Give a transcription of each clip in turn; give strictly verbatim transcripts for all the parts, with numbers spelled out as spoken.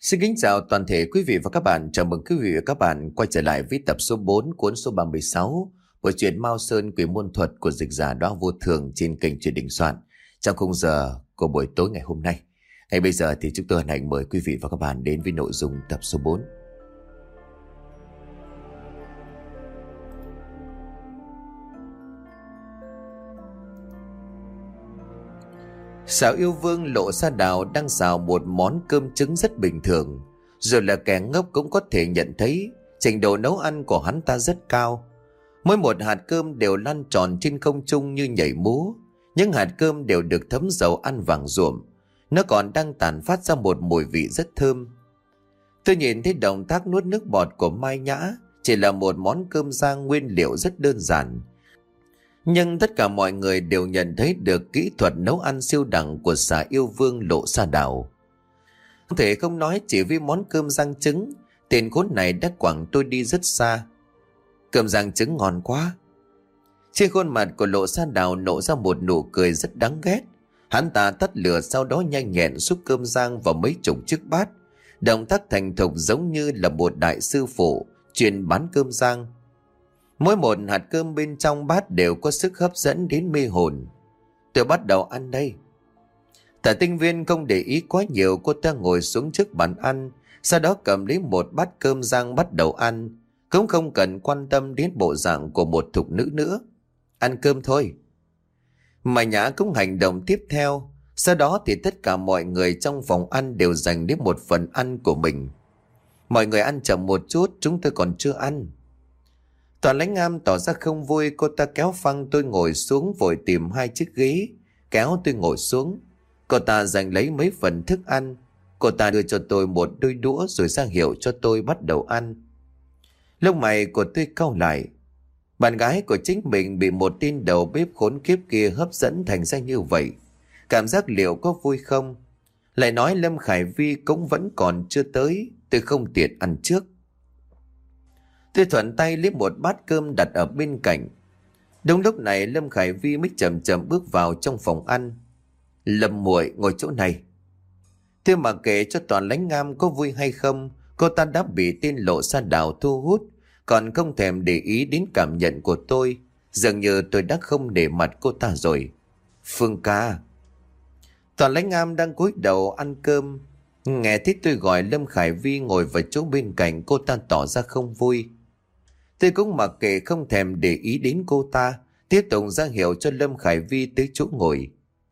Xin kính chào toàn thể quý vị và các bạn. Chào mừng quý vị và các bạn quay trở lại với tập số bốn cuốn số ba mươi sáu của truyện Mao Sơn Quỷ Môn Thuật của dịch giả Đóa Vô Thường trên kênh Truyện Đình Soạn trong khung giờ của buổi tối ngày hôm nay. Ngay bây giờ thì chúng tôi hân hạnh mời quý vị và các bạn đến với nội dung tập số bốn. Xảo Yêu Vương Lộ Sa Đào đang xào một món cơm trứng rất bình thường. Rồi là kẻ ngốc cũng có thể nhận thấy trình độ nấu ăn của hắn ta rất cao. Mỗi một hạt cơm đều lăn tròn trên không trung như nhảy múa. Những hạt cơm đều được thấm dầu ăn vàng ruộm. Nó còn đang tản phát ra một mùi vị rất thơm. Tôi nhìn thấy động tác nuốt nước bọt của Mai Nhã chỉ là một món cơm rang nguyên liệu rất đơn giản. Nhưng tất cả mọi người đều nhận thấy được kỹ thuật nấu ăn siêu đẳng của Xảo Yêu Vương Lộ Sa Đào. Không thể không nói chỉ vì món cơm rang trứng, tên khốn này đã quẳng tôi đi rất xa. Cơm rang trứng ngon quá. Trên khuôn mặt của Lộ Sa Đào nổ ra một nụ cười rất đáng ghét. Hắn ta tắt lửa, sau đó nhanh nhẹn xúc cơm rang vào mấy chục chiếc bát. Động tác thành thục giống như là một đại sư phụ chuyên bán cơm rang. Mỗi một hạt cơm bên trong bát đều có sức hấp dẫn đến mê hồn. Tôi bắt đầu ăn đây. Tả Tinh Viên không để ý quá nhiều, cô ta ngồi xuống trước bàn ăn, sau đó cầm lấy một bát cơm rang bắt đầu ăn, cũng không cần quan tâm đến bộ dạng của một thục nữ nữa. Ăn cơm thôi. Mai Nhã cũng hành động tiếp theo, sau đó thì tất cả mọi người trong phòng ăn đều dành đến một phần ăn của mình. Mọi người ăn chậm một chút, chúng tôi còn chưa ăn. Toàn Lãnh Am tỏ ra không vui, cô ta kéo phăng tôi ngồi xuống, vội tìm hai chiếc ghế, kéo tôi ngồi xuống. Cô ta giành lấy mấy phần thức ăn. Cô ta đưa cho tôi một đôi đũa rồi ra hiệu cho tôi bắt đầu ăn. Lông mày của tôi cau lại. Bạn gái của chính mình bị một tên đầu bếp khốn kiếp kia hấp dẫn thành ra như vậy. Cảm giác liệu có vui không? Lại nói Lâm Khải Vi cũng vẫn còn chưa tới, tôi không tiện ăn trước. Tôi thuận tay lấy một bát cơm đặt ở bên cạnh. Đúng lúc này Lâm Khải Vi mới chậm chậm bước vào trong phòng ăn. Lâm muội ngồi chỗ này. Tôi mặc kệ cho Toàn Lãnh Am có vui hay không, cô ta đã bị tên Lộ Sa Đào thu hút, còn không thèm để ý đến cảm nhận của tôi. Dường như tôi đã không để mặt cô ta rồi. Phương ca. Toàn Lãnh Am đang cúi đầu ăn cơm, nghe thấy tôi gọi Lâm Khải Vi ngồi vào chỗ bên cạnh, cô ta tỏ ra không vui. Tôi cũng mặc kệ không thèm để ý đến cô ta, tiếp tục ra hiệu cho Lâm Khải Vi tới chỗ ngồi.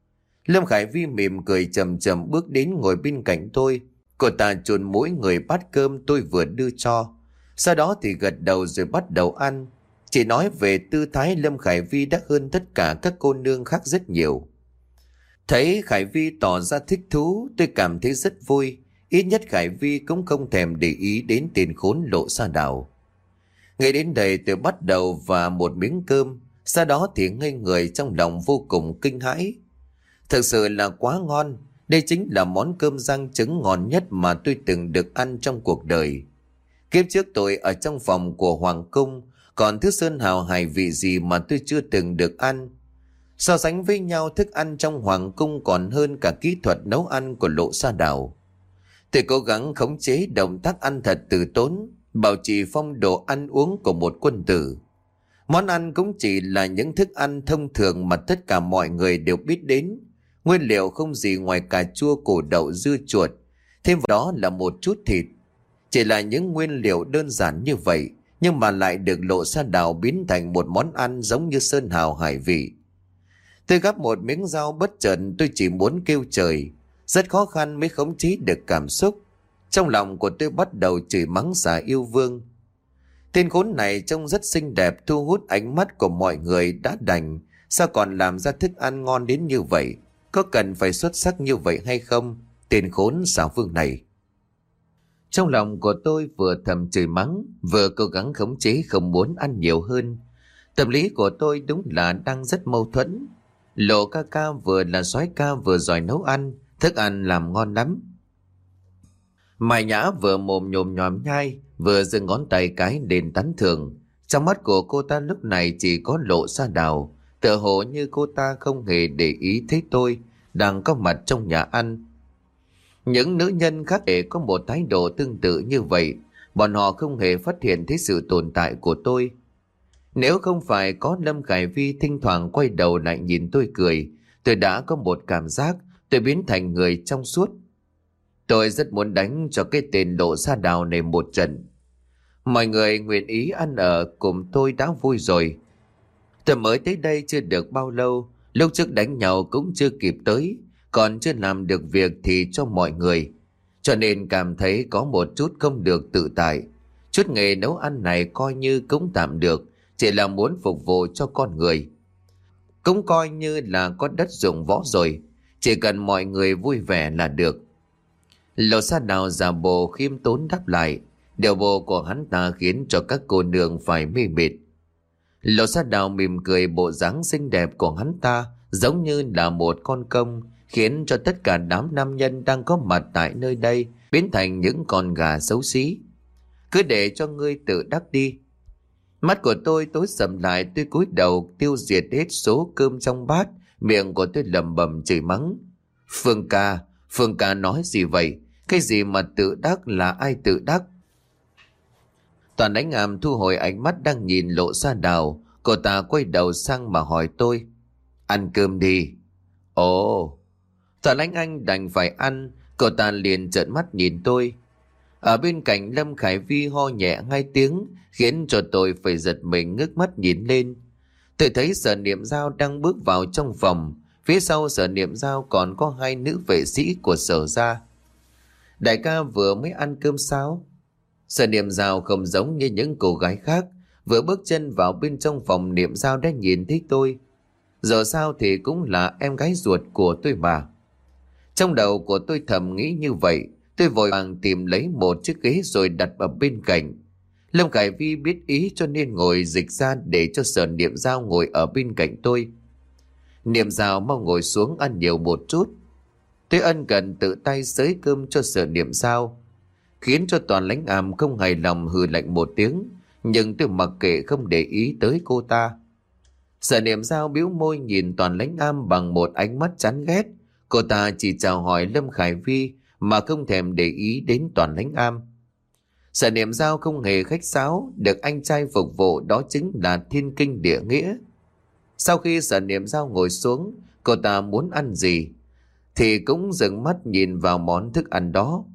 Lâm Khải Vi mỉm cười chậm chậm bước đến ngồi bên cạnh tôi. Cô ta chùn mỗi người bát cơm tôi vừa đưa cho, sau đó thì gật đầu rồi bắt đầu ăn. Chỉ nói về tư thái, Lâm Khải Vi đã hơn tất cả các cô nương khác rất nhiều. Thấy Khải Vi tỏ ra thích thú, tôi cảm thấy rất vui. Ít nhất Khải Vi cũng không thèm để ý đến tên khốn Lộ Sa Đào. Ngay đến đây tôi bắt đầu và một miếng cơm, sau đó thì ngây người trong lòng vô cùng kinh hãi. Thực sự là quá ngon. Đây chính là món cơm rang trứng ngon nhất mà tôi từng được ăn trong cuộc đời. Kiếp trước tôi ở trong phòng của Hoàng Cung, còn thứ sơn hào hải vị gì mà tôi chưa từng được ăn. So sánh với nhau, thức ăn trong Hoàng Cung còn hơn cả kỹ thuật nấu ăn của Lộ Sa Đào. Tôi cố gắng khống chế động tác ăn thật từ tốn, bảo trì phong độ ăn uống của một quân tử. Món ăn cũng chỉ là những thức ăn thông thường mà tất cả mọi người đều biết đến. Nguyên liệu không gì ngoài cà chua, củ đậu, dưa chuột, thêm vào đó là một chút thịt. Chỉ là những nguyên liệu đơn giản như vậy, nhưng mà lại được Lộ Sa Đào biến thành một món ăn giống như sơn hào hải vị. Tôi gắp một miếng rau, bất chợt tôi chỉ muốn kêu trời. Rất khó khăn mới khống chế được cảm xúc. Trong lòng của tôi bắt đầu chửi mắng Xảo Yêu Vương. Tên khốn này trông rất xinh đẹp, thu hút ánh mắt của mọi người đã đành, sao còn làm ra thức ăn ngon đến như vậy? Có cần phải xuất sắc như vậy hay không? Tên khốn Xảo Vương này. Trong lòng của tôi vừa thầm chửi mắng, vừa cố gắng khống chế không muốn ăn nhiều hơn. Tâm lý của tôi đúng là đang rất mâu thuẫn. Lộ ca ca vừa là soái ca vừa giỏi nấu ăn, thức ăn làm ngon lắm. Mai Nhã vừa mồm nhồm nhòm nhai, vừa giơ ngón tay cái đền tán thưởng. Trong mắt của cô ta lúc này chỉ có Lộ Sa Đào, tựa hồ như cô ta không hề để ý thấy tôi đang có mặt trong nhà ăn. Những nữ nhân khác để có một thái độ tương tự như vậy, bọn họ không hề phát hiện thấy sự tồn tại của tôi. Nếu không phải có Lâm Khải Vi thỉnh thoảng quay đầu lại nhìn tôi cười, tôi đã có một cảm giác tôi biến thành người trong suốt. Tôi rất muốn đánh cho cái tên Lộ Sa Đào này một trận. Mọi người nguyện ý ăn ở cùng tôi đã vui rồi. Tôi mới tới đây chưa được bao lâu, lúc trước đánh nhau cũng chưa kịp tới, còn chưa làm được việc thì cho mọi người, cho nên cảm thấy có một chút không được tự tại. Chút nghề nấu ăn này coi như cũng tạm được, chỉ là muốn phục vụ cho con người. Cũng coi như là có đất dụng võ rồi, chỉ cần mọi người vui vẻ là được. Lộ Sa Đào giả bộ khiêm tốn đáp lại. Điệu bộ của hắn ta khiến cho các cô nương phải mê mệt. Lộ Sa Đào mỉm cười, bộ dáng xinh đẹp của hắn ta giống như là một con công, khiến cho tất cả đám nam nhân đang có mặt tại nơi đây biến thành những con gà xấu xí. Cứ để cho ngươi tự đắc đi. Mắt của tôi tối sầm lại, tôi cúi đầu tiêu diệt hết số cơm trong bát, miệng của tôi lẩm bẩm chửi mắng. Phương ca, Phương ca nói gì vậy? Cái gì mà tự đắc, là ai tự đắc? Toàn Ánh Am thu hồi ánh mắt đang nhìn Lộ Sa Đào, cô ta quay đầu sang mà hỏi tôi. Ăn cơm đi. Ồ. Toàn Ánh Anh đành phải ăn, cô ta liền trợn mắt nhìn tôi. Ở bên cạnh Lâm Khải Vi ho nhẹ hai tiếng, khiến cho tôi phải giật mình ngước mắt nhìn lên. Tôi thấy Sở Niệm Dao đang bước vào trong phòng, phía sau Sở Niệm Dao còn có hai nữ vệ sĩ của Sở gia. Đại ca vừa mới ăn cơm sao? Sở Niệm Dao không giống như những cô gái khác, vừa bước chân vào bên trong phòng Niệm Dao đã nhìn thấy tôi. Giờ sao thì cũng là em gái ruột của tôi mà. Trong đầu của tôi thầm nghĩ như vậy, tôi vội vàng tìm lấy một chiếc ghế rồi đặt ở bên cạnh. Lâm Khải Vi biết ý cho nên ngồi dịch ra để cho Sở Niệm Dao ngồi ở bên cạnh tôi. Niệm Dao mau ngồi xuống ăn nhiều một chút. Tôi ân cần tự tay xới cơm cho Sở Niệm Dao, khiến cho Toàn Lãnh Am không hài lòng hừ lạnh một tiếng, nhưng tôi mặc kệ không để ý tới cô ta. Sở Niệm Dao bĩu môi nhìn Toàn Lãnh Am bằng một ánh mắt chán ghét. Cô ta chỉ chào hỏi Lâm Khải Vi mà không thèm để ý đến Toàn Lãnh Am. Sở Niệm Dao không hề khách sáo, được anh trai phục vụ đó chính là thiên kinh địa nghĩa. Sau khi Sở Niệm Dao ngồi xuống, cô ta muốn ăn gì thì cũng dừng mắt nhìn vào món thức ăn đó.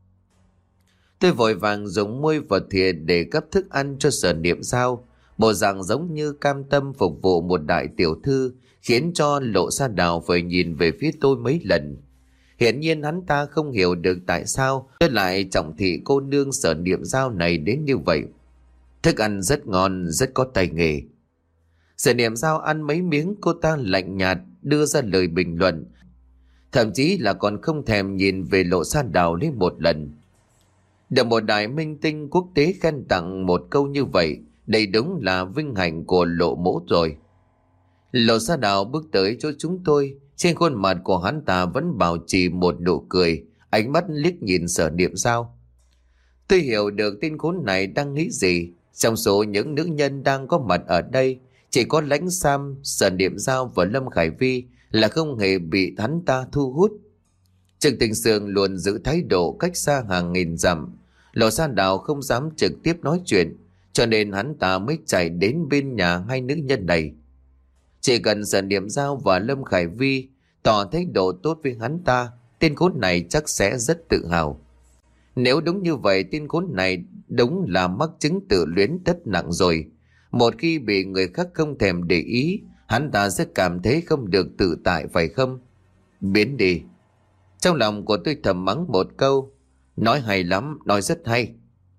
Tôi vội vàng dùng muôi và thìa để gắp thức ăn cho Sở Niệm Dao, bộ dạng giống như cam tâm phục vụ một đại tiểu thư, khiến cho Lộ Sa Đào phải nhìn về phía tôi mấy lần. Hiển nhiên hắn ta không hiểu được tại sao tôi lại trọng thị cô nương Sở Niệm Dao này đến như vậy. Thức ăn rất ngon, rất có tay nghề. Sở Niệm Dao ăn mấy miếng, cô ta lạnh nhạt đưa ra lời bình luận, thậm chí là còn không thèm nhìn về Lộ Sa Đào lên một lần. Được một đại minh tinh quốc tế khen tặng một câu như vậy, đây đúng là vinh hạnh của Lộ mỗ rồi. Lộ Sa Đào bước tới chỗ chúng tôi, trên khuôn mặt của hắn ta vẫn bảo trì một nụ cười, ánh mắt liếc nhìn Sở Niệm Dao. Tôi hiểu được tên khốn này đang nghĩ gì. Trong số những nữ nhân đang có mặt ở đây, chỉ có Lãnh Sam, Sở Niệm Dao và Lâm Khải Vi là không hề bị hắn ta thu hút. Trương Tình Sương luôn giữ thái độ cách xa hàng nghìn dặm. Lộ Sa Đào không dám trực tiếp nói chuyện, cho nên hắn ta mới chạy đến bên nhà hai nữ nhân này. Chỉ cần Sở Niệm Dao và Lâm Khải Vi tỏ thái độ tốt với hắn ta, tên khốn này chắc sẽ rất tự hào. Nếu đúng như vậy, tên khốn này đúng là mắc chứng tự luyến rất nặng rồi. Một khi bị người khác không thèm để ý, hắn ta sẽ cảm thấy không được tự tại, phải không? Biến đi. Trong lòng của tôi thầm mắng một câu. Nói hay lắm, nói rất hay.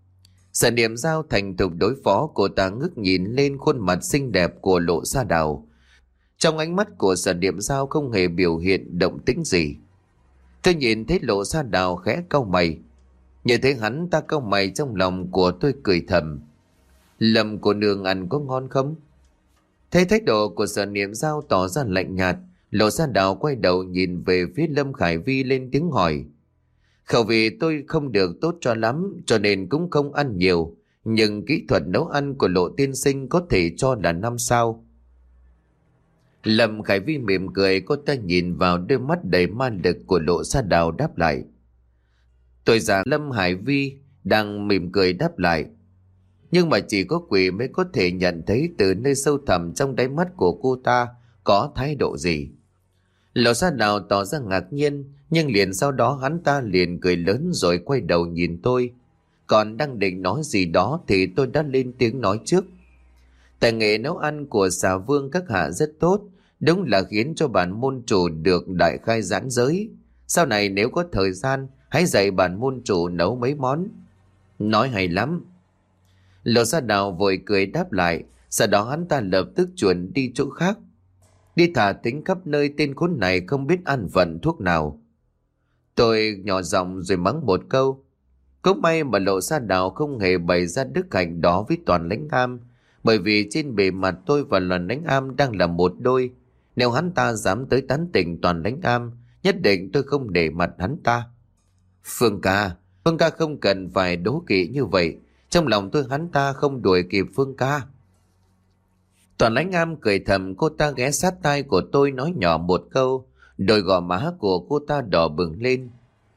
Sở Niệm Dao thành thục đối phó, cô ta ngước nhìn lên khuôn mặt xinh đẹp của Lộ Sa Đào. Trong ánh mắt của Sở Niệm Dao không hề biểu hiện động tĩnh gì. Tôi nhìn thấy Lộ Sa Đào khẽ cau mày. Nhìn thấy hắn ta cau mày, trong lòng của tôi cười thầm. Lâm cô nương ăn có ngon không? Thấy thái độ của Sở Niệm Dao tỏ ra lạnh nhạt, Lộ Sa Đào quay đầu nhìn về phía Lâm Khải Vi lên tiếng hỏi. Khẩu vị tôi không được tốt cho lắm, cho nên cũng không ăn nhiều, nhưng kỹ thuật nấu ăn của Lộ tiên sinh có thể cho là năm sao. Lâm Khải Vi mỉm cười, cô ta nhìn vào đôi mắt đầy ma lực của Lộ Sa Đào đáp lại. Tôi già Lâm Hải Vi đang mỉm cười đáp lại. Nhưng mà chỉ có quỷ mới có thể nhận thấy từ nơi sâu thẳm trong đáy mắt của cô ta có thái độ gì. Lỗ Sa Đào tỏ ra ngạc nhiên, nhưng liền sau đó hắn ta liền cười lớn rồi quay đầu nhìn tôi. Còn đang định nói gì đó thì tôi đã lên tiếng nói trước. Tài nghệ nấu ăn của Xà Vương các hạ rất tốt, đúng là khiến cho bản môn chủ được đại khai giãn giới. Sau này nếu có thời gian, hãy dạy bản môn chủ nấu mấy món. Nói hay lắm. Lỗ Sa Đào vội cười đáp lại, sau đó hắn ta lập tức chuẩn đi chỗ khác. Đi thả tính khắp nơi, tên khốn này không biết ăn vận thuốc nào. Tôi nhỏ giọng rồi mắng một câu. Cũng may mà Lỗ Sa Đào không hề bày ra đức hạnh đó với Toàn Lãnh Am, bởi vì trên bề mặt tôi và Đoàn Lãnh Am đang là một đôi. Nếu hắn ta dám tới tán tỉnh Toàn Lãnh Am, nhất định tôi không để mặt hắn ta. Phương ca, Phương ca không cần phải đố kỵ như vậy. Trong lòng tôi hắn ta không đuổi kịp Phương ca. Toàn Lãnh Am cười thầm, cô ta ghé sát tai của tôi nói nhỏ một câu, đôi gò má của cô ta đỏ bừng lên.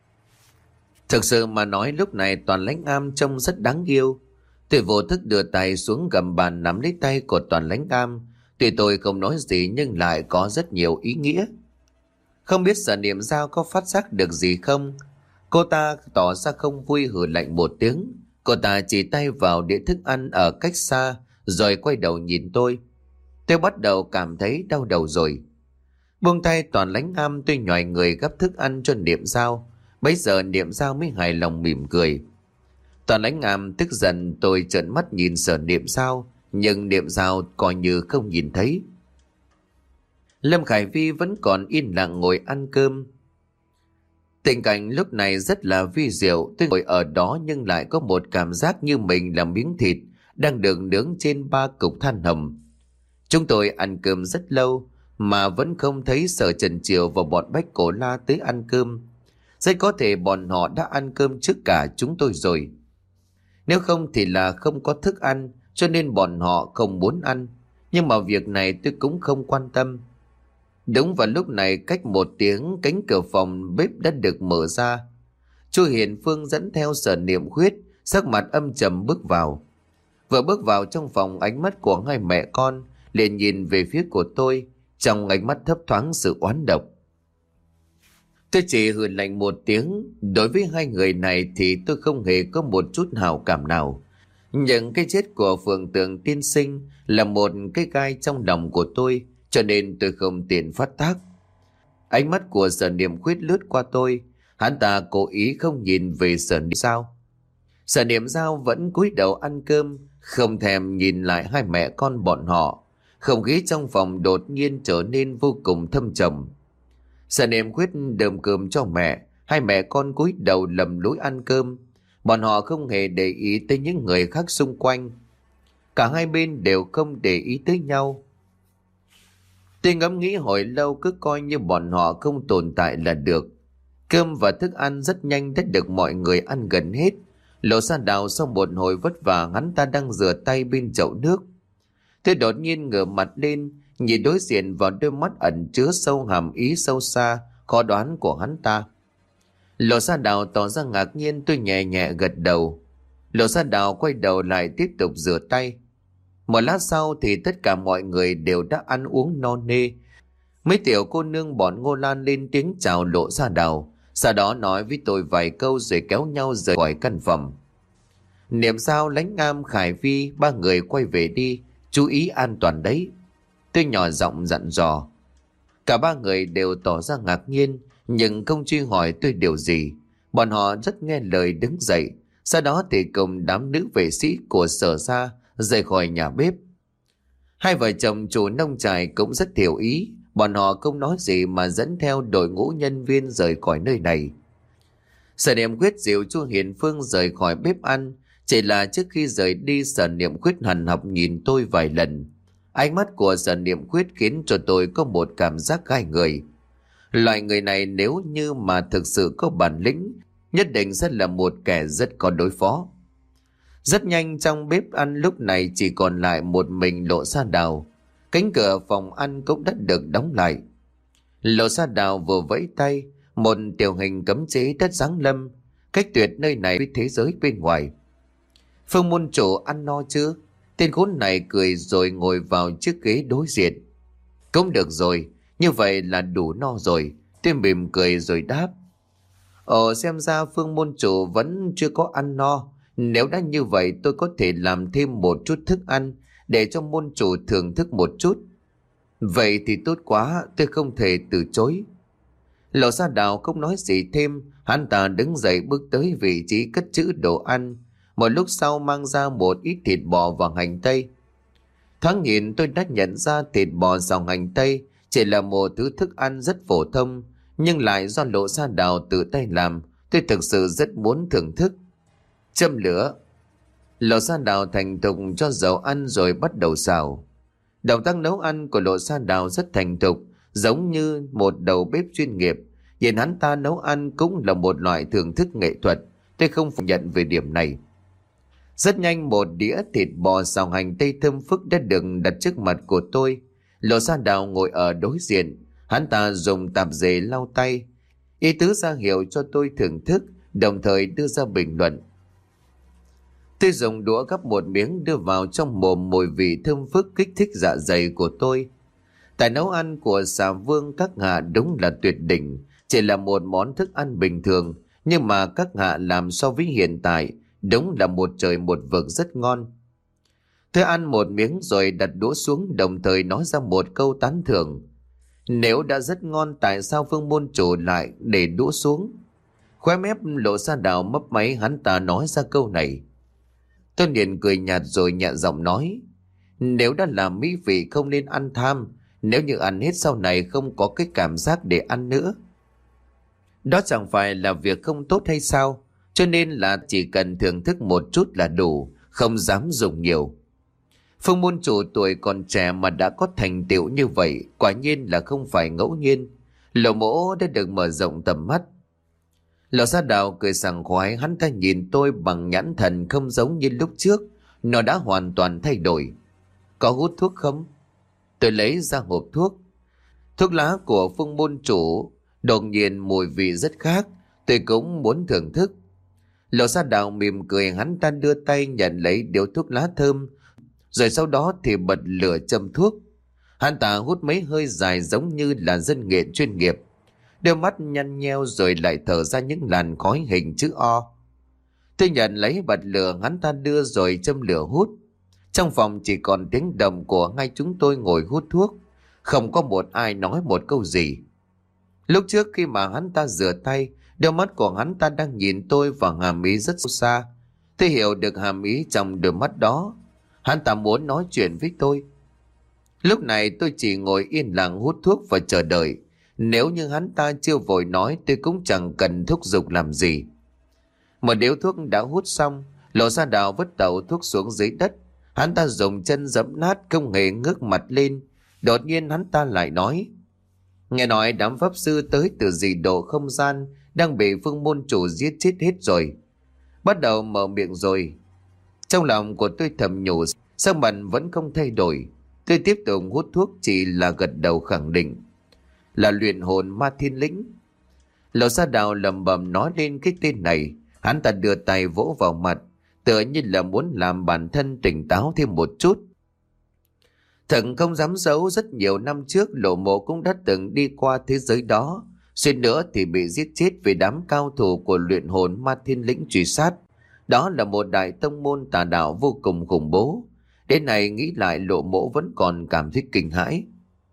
Thực sự mà nói lúc này Toàn Lãnh Am trông rất đáng yêu. Tôi vô thức đưa tay xuống gầm bàn nắm lấy tay của Toàn Lãnh Am. Tuy tôi không nói gì nhưng lại có rất nhiều ý nghĩa. Không biết Sở Niệm Dao có phát giác được gì không? Cô ta tỏ ra không vui, hừ lạnh một tiếng. Cô ta chỉ tay vào đĩa thức ăn ở cách xa rồi quay đầu nhìn tôi. Tôi bắt đầu cảm thấy đau đầu rồi. Buông tay Toàn Lãnh Am, tôi nhòi người gắp thức ăn cho Niệm Dao. Bấy giờ Niệm Dao mới hài lòng mỉm cười. Toàn Lãnh Am tức giận, tôi trợn mắt nhìn Sở Niệm Dao, nhưng Niệm Dao coi như không nhìn thấy. Lâm Khải Vi vẫn còn yên lặng ngồi ăn cơm. Tình cảnh lúc này rất là vi diệu. Tôi ngồi ở đó nhưng lại có một cảm giác như mình là miếng thịt đang được nướng trên ba cục than hầm. Chúng tôi ăn cơm rất lâu mà vẫn không thấy Sở Trần Triều và bọn Bách Cổ La tới ăn cơm. Rất có thể bọn họ đã ăn cơm trước cả chúng tôi rồi. Nếu không thì là không có thức ăn, cho nên bọn họ không muốn ăn. Nhưng mà việc này tôi cũng không quan tâm. Đúng vào lúc này, cách một tiếng, cánh cửa phòng bếp đã được mở ra. Chu Hiền Phương dẫn theo Sở Niệm Khuyết, sắc mặt âm trầm bước vào. Vừa bước vào trong phòng, ánh mắt của hai mẹ con liền nhìn về phía của tôi, trong ánh mắt thấp thoáng sự oán độc. Tôi chỉ hừ lạnh một tiếng. Đối với hai người này thì tôi không hề có một chút hảo cảm nào. Nhưng cái chết của Phượng Tường tiên sinh là một cái gai trong lòng của tôi, cho nên tôi không tiện phát tác. Ánh mắt của Sở Niệm Khuyết lướt qua tôi, hắn ta cố ý không nhìn về Sở Niệm Dao. Sở Niệm Dao vẫn cúi đầu ăn cơm, không thèm nhìn lại hai mẹ con bọn họ. Không khí trong phòng đột nhiên trở nên vô cùng thâm trầm. Sở Niệm Khuyết đơm cơm cho mẹ, hai mẹ con cúi đầu lầm lũi ăn cơm. Bọn họ không hề để ý tới những người khác xung quanh. Cả hai bên đều không để ý tới nhau. Tôi ngẫm nghĩ hồi lâu, cứ coi như bọn họ không tồn tại là được. Cơm và thức ăn rất nhanh đã được mọi người ăn gần hết. Lỗ Sa Đào sau một hồi vất vả, hắn ta đang rửa tay bên chậu nước. Tôi đột nhiên ngửa mặt lên, nhìn đối diện vào đôi mắt ẩn chứa sâu hàm ý sâu xa, khó đoán của hắn ta. Lỗ Sa Đào tỏ ra ngạc nhiên, tôi nhẹ nhẹ gật đầu. Lỗ Sa Đào quay đầu lại tiếp tục rửa tay. Một lát sau thì tất cả mọi người đều đã ăn uống no nê. Mấy tiểu cô nương bọn Ngô Lan lên tiếng chào Lỗ Sa Đào, sau đó nói với tôi vài câu rồi kéo nhau rời khỏi căn phòng. Niệm Dao, Lãnh Am, Khải Vi, ba người quay về đi, chú ý an toàn đấy. Tôi nhỏ giọng dặn dò. Cả ba người đều tỏ ra ngạc nhiên, nhưng không truy hỏi tôi điều gì. Bọn họ rất nghe lời đứng dậy, sau đó thì cùng đám nữ vệ sĩ của Sở gia rời khỏi nhà bếp. Hai vợ chồng chủ nông trại cũng rất hiểu ý, bọn họ không nói gì mà dẫn theo đội ngũ nhân viên rời khỏi nơi này. Sở Niệm Khuyết dìu Chu Hiền Phương rời khỏi bếp ăn, chỉ là trước khi rời đi Sở Niệm Khuyết hằn học nhìn tôi vài lần. Ánh mắt của Sở Niệm Khuyết khiến cho tôi có một cảm giác gai người. Loại người này nếu như mà thực sự có bản lĩnh, nhất định sẽ là một kẻ rất có đối phó. Rất nhanh trong bếp ăn lúc này chỉ còn lại một mình Lỗ Sa Đào. Cánh cửa phòng ăn cũng đã được đóng lại. Lỗ Sa Đào vừa vẫy tay, một tiểu hình cấm chế đất giáng lâm. cách tuyệt nơi này với thế giới bên ngoài. Phương môn chủ ăn no chưa? Tên khốn này cười rồi ngồi vào chiếc ghế đối diện. Cũng được rồi, như vậy là đủ no rồi. Tôi mỉm cười rồi đáp. Ồ, xem ra Phương môn chủ vẫn chưa có ăn no. Nếu đã như vậy tôi có thể làm thêm một chút thức ăn để cho môn chủ thưởng thức một chút. Vậy thì tốt quá, tôi không thể từ chối. Lỗ Sa Đào không nói gì thêm, hắn ta đứng dậy bước tới vị trí cất trữ đồ ăn. Một lúc sau mang ra một ít thịt bò và hành tây. Thoáng nhìn tôi đã nhận ra thịt bò xào hành tây chỉ là một thứ thức ăn rất phổ thông, nhưng lại do Lỗ Sa Đào tự tay làm, tôi thực sự rất muốn thưởng thức. Châm lửa. Lỗ Sa Đào thành thục cho dầu ăn rồi bắt đầu xào. Động tác nấu ăn của Lỗ Sa Đào rất thành thục, giống như một đầu bếp chuyên nghiệp. Nhìn hắn ta nấu ăn cũng là một loại thưởng thức nghệ thuật, tôi không phủ nhận về điểm này. Rất nhanh một đĩa thịt bò xào hành tây thơm phức đã được đặt trước mặt của tôi. Lỗ Sa Đào ngồi ở đối diện, hắn ta dùng tạp dề lau tay, ý tứ ra hiệu cho tôi thưởng thức, đồng thời đưa ra bình luận. Tôi dùng đũa gắp một miếng đưa vào trong mồm, mùi vị thơm phức kích thích dạ dày của tôi. Tài nấu ăn của xà vương các hạ đúng là tuyệt đỉnh, chỉ là một món thức ăn bình thường, nhưng mà các hạ làm so với hiện tại đúng là một trời một vực, rất ngon. Tôi ăn một miếng rồi đặt đũa xuống, đồng thời nói ra một câu tán thưởng. Nếu đã rất ngon tại sao Phương môn chủ lại để đũa xuống? Khóe mép Lỗ Sa Đào mấp máy, hắn ta nói ra câu này. Tôi liền cười nhạt rồi nhẹ giọng nói. Nếu đã là mỹ vị không nên ăn tham, nếu như ăn hết sau này không có cái cảm giác để ăn nữa. Đó chẳng phải là việc không tốt hay sao? Cho nên là chỉ cần thưởng thức một chút là đủ, không dám dùng nhiều. Phương môn chủ tuổi còn trẻ mà đã có thành tựu như vậy, quả nhiên là không phải ngẫu nhiên. Lỗ mỗ đã được mở rộng tầm mắt. Lỗ Sa Đào cười sảng khoái, hắn ta nhìn tôi bằng nhãn thần không giống như lúc trước, nó đã hoàn toàn thay đổi. Có hút thuốc không? Tôi lấy ra hộp thuốc. Thuốc lá của Phương môn chủ, đột nhiên mùi vị rất khác, tôi cũng muốn thưởng thức. Lỗ Sa Đào mỉm cười, hắn ta đưa tay nhận lấy điếu thuốc lá thơm, rồi sau đó thì bật lửa châm thuốc. Hắn ta hút mấy hơi dài giống như là dân nghiện chuyên nghiệp, đôi mắt nhăn nheo rồi lại thở ra những làn khói hình chữ O. Tôi nhận lấy bật lửa, hắn ta đưa rồi châm lửa hút. Trong phòng chỉ còn tiếng động của hai chúng tôi ngồi hút thuốc, không có một ai nói một câu gì. Lúc trước khi mà hắn ta rửa tay, đôi mắt của hắn ta đang nhìn tôi và hàm ý rất sâu xa. Tôi hiểu được hàm ý trong đôi mắt đó. Hắn ta muốn nói chuyện với tôi. Lúc này tôi chỉ ngồi yên lặng hút thuốc và chờ đợi. Nếu như hắn ta chưa vội nói, tôi cũng chẳng cần thúc giục làm gì. Một điếu thuốc đã hút xong, Lỗ Sa Đào vứt tẩu thuốc xuống dưới đất. Hắn ta dùng chân giẫm nát, không hề ngước mặt lên. Đột nhiên hắn ta lại nói. Nghe nói đám pháp sư tới từ dị độ không gian đang bị Phương môn chủ giết chết hết rồi. Bắt đầu mở miệng rồi. Trong lòng của tôi thầm nhủ, sao mặt vẫn không thay đổi. Tôi tiếp tục hút thuốc, chỉ là gật đầu khẳng định. Là luyện hồn ma thiên lĩnh. Lỗ Sa Đào lẩm bẩm nói lên cái tên này. Hắn ta đưa tay vỗ vào mặt, tựa như là muốn làm bản thân tỉnh táo thêm một chút. Thật không dám giấu, rất nhiều năm trước Lỗ Mộ cũng đã từng đi qua thế giới đó, suýt nữa thì bị giết chết vì đám cao thủ của luyện hồn ma thiên lĩnh truy sát. Đó là một đại tông môn tà đạo vô cùng khủng bố. Đến này nghĩ lại, Lỗ Mộ vẫn còn cảm thấy kinh hãi.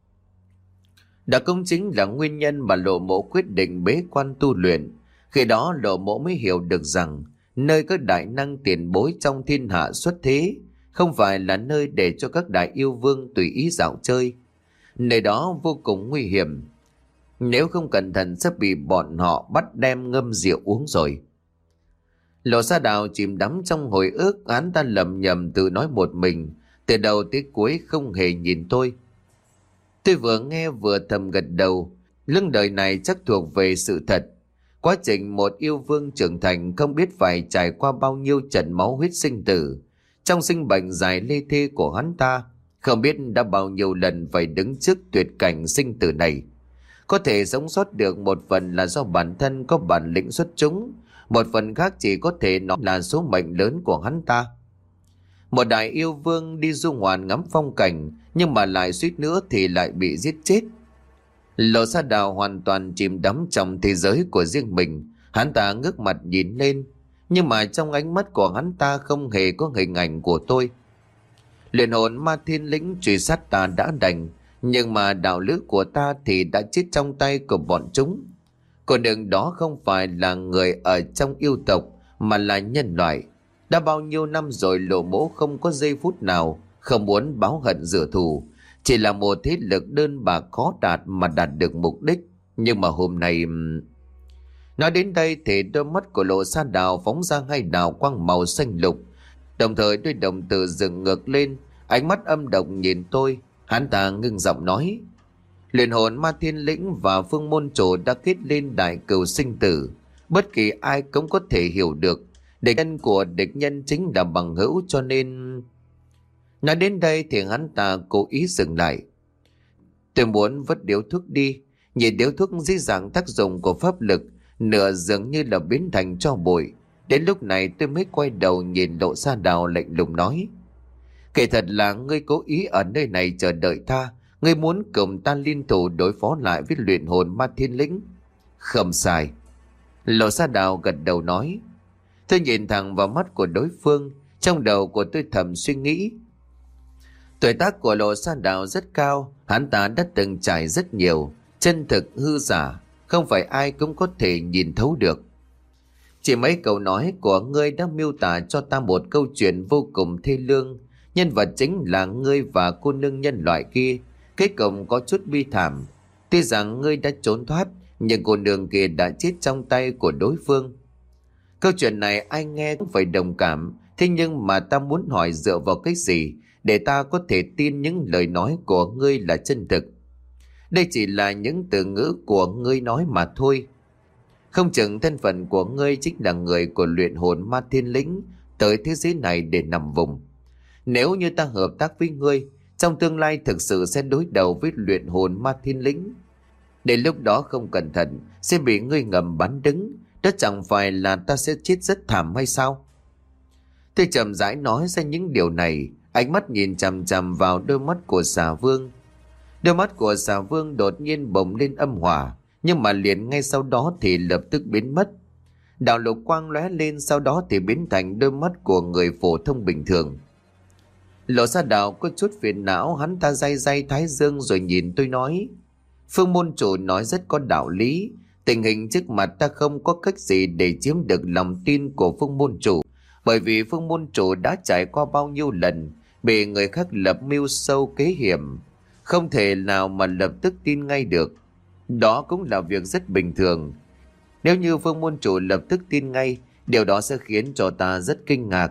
Đó cũng chính là nguyên nhân mà Lỗ Mộ quyết định bế quan tu luyện. Khi đó Lỗ Mộ mới hiểu được rằng nơi các đại năng tiền bối trong thiên hạ xuất thế không phải là nơi để cho các đại yêu vương tùy ý dạo chơi. Nơi đó vô cùng nguy hiểm. Nếu không cẩn thận sẽ bị bọn họ bắt đem ngâm rượu uống rồi. Lỗ Sa Đào chìm đắm trong hồi ức, hắn ta lầm nhầm tự nói một mình, từ đầu tới cuối không hề nhìn tôi. Tôi vừa nghe vừa thầm gật đầu, lưng đời này chắc thuộc về sự thật. Quá trình một yêu vương trưởng thành không biết phải trải qua bao nhiêu trận máu huyết sinh tử. Trong sinh bệnh dài lê thê của hắn ta, không biết đã bao nhiêu lần phải đứng trước tuyệt cảnh sinh tử này. Có thể sống sót được một phần là do bản thân có bản lĩnh xuất chúng, một phần khác chỉ có thể nói là số mệnh lớn của hắn ta. Một đại yêu vương đi du ngoạn ngắm phong cảnh, nhưng mà lại suýt nữa thì lại bị giết chết. Lộ Sa Đào hoàn toàn chìm đắm trong thế giới của riêng mình. Hắn ta ngước mặt nhìn lên, nhưng mà trong ánh mắt của hắn ta không hề có hình ảnh của tôi. Luyện hồn ma thiên lĩnh truy sát ta đã đành, nhưng mà đạo lữ của ta thì đã chết trong tay của bọn chúng. Con đường đó không phải là người ở trong yêu tộc, mà là nhân loại. Đã bao nhiêu năm rồi Lộ Mỗ không có giây phút nào không muốn báo hận rửa thù. Chỉ là một thế lực đơn bạc khó đạt mà đạt được mục đích. Nhưng mà hôm nay... Nói đến đây thì đôi mắt của Lộ Sa Đào phóng ra hai đạo quang màu xanh lục. Đồng thời đôi đồng tử dựng ngược lên, ánh mắt âm độc nhìn tôi. Hắn ta ngưng giọng nói: Luyện hồn ma thiên lĩnh và Phương Môn Chủ đã kết lên đại cừu sinh tử. Bất kỳ ai cũng có thể hiểu được địch nhân của địch nhân chính là bằng hữu, cho nên... Nói đến đây thì hắn ta cố ý dừng lại. Tôi muốn vứt điếu thuốc đi. Nhìn điếu thuốc dưới dạng tác dụng của pháp lực, nửa dường như là biến thành tro bụi. Đến lúc này tôi mới quay đầu nhìn Lộ Sa Đào lạnh lùng nói: Kể thật là ngươi cố ý ở nơi này chờ đợi ta. Ngươi muốn cùng ta liên thủ đối phó lại với luyện hồn ma thiên lĩnh. Không sai. Lộ Sa Đào gật đầu nói. Tôi nhìn thẳng vào mắt của đối phương. Trong đầu của tôi thầm suy nghĩ. Tuổi tác của Lộ Sa Đào rất cao. Hắn ta đã từng trải rất nhiều. Chân thực hư giả, không phải ai cũng có thể nhìn thấu được. Chỉ mấy câu nói của ngươi đã miêu tả cho ta một câu chuyện vô cùng thê lương. Nhân vật chính là ngươi và cô nương nhân loại kia. Kết cục có chút bi thảm. Tuy rằng ngươi đã trốn thoát, nhưng cô nương kia đã chết trong tay của đối phương. Câu chuyện này ai nghe cũng phải đồng cảm. Thế nhưng mà ta muốn hỏi dựa vào cái gì để ta có thể tin những lời nói của ngươi là chân thực? Đây chỉ là những từ ngữ của ngươi nói mà thôi. Không chừng thân phận của ngươi chính là người của luyện hồn ma thiên lĩnh tới thế giới này để nằm vùng. Nếu như ta hợp tác với ngươi, trong tương lai thực sự sẽ đối đầu với luyện hồn ma thiên lĩnh. Đến lúc đó không cẩn thận sẽ bị ngươi ngầm bắn đứng. Đó chẳng phải là ta sẽ chết rất thảm hay sao? Tôi chậm rãi nói ra những điều này. Ánh mắt nhìn chằm chằm vào đôi mắt của Xà Vương. Đôi mắt của Xà Vương đột nhiên bùng lên âm hỏa, nhưng mà liền ngay sau đó thì lập tức biến mất. Đạo lục quang lóe lên, sau đó thì biến thành đôi mắt của người phổ thông bình thường. Lộ Sa Đào có chút phiền não, hắn ta day day thái dương rồi nhìn tôi nói: Phương Môn Chủ nói rất có đạo lý. Tình hình trước mặt ta không có cách gì để chiếm được lòng tin của Phương Môn Chủ, bởi vì Phương Môn Chủ đã trải qua bao nhiêu lần bị người khác lập mưu sâu kế hiểm, không thể nào mà lập tức tin ngay được. Đó cũng là việc rất bình thường. Nếu như Phương Môn Chủ lập tức tin ngay, điều đó sẽ khiến cho ta rất kinh ngạc.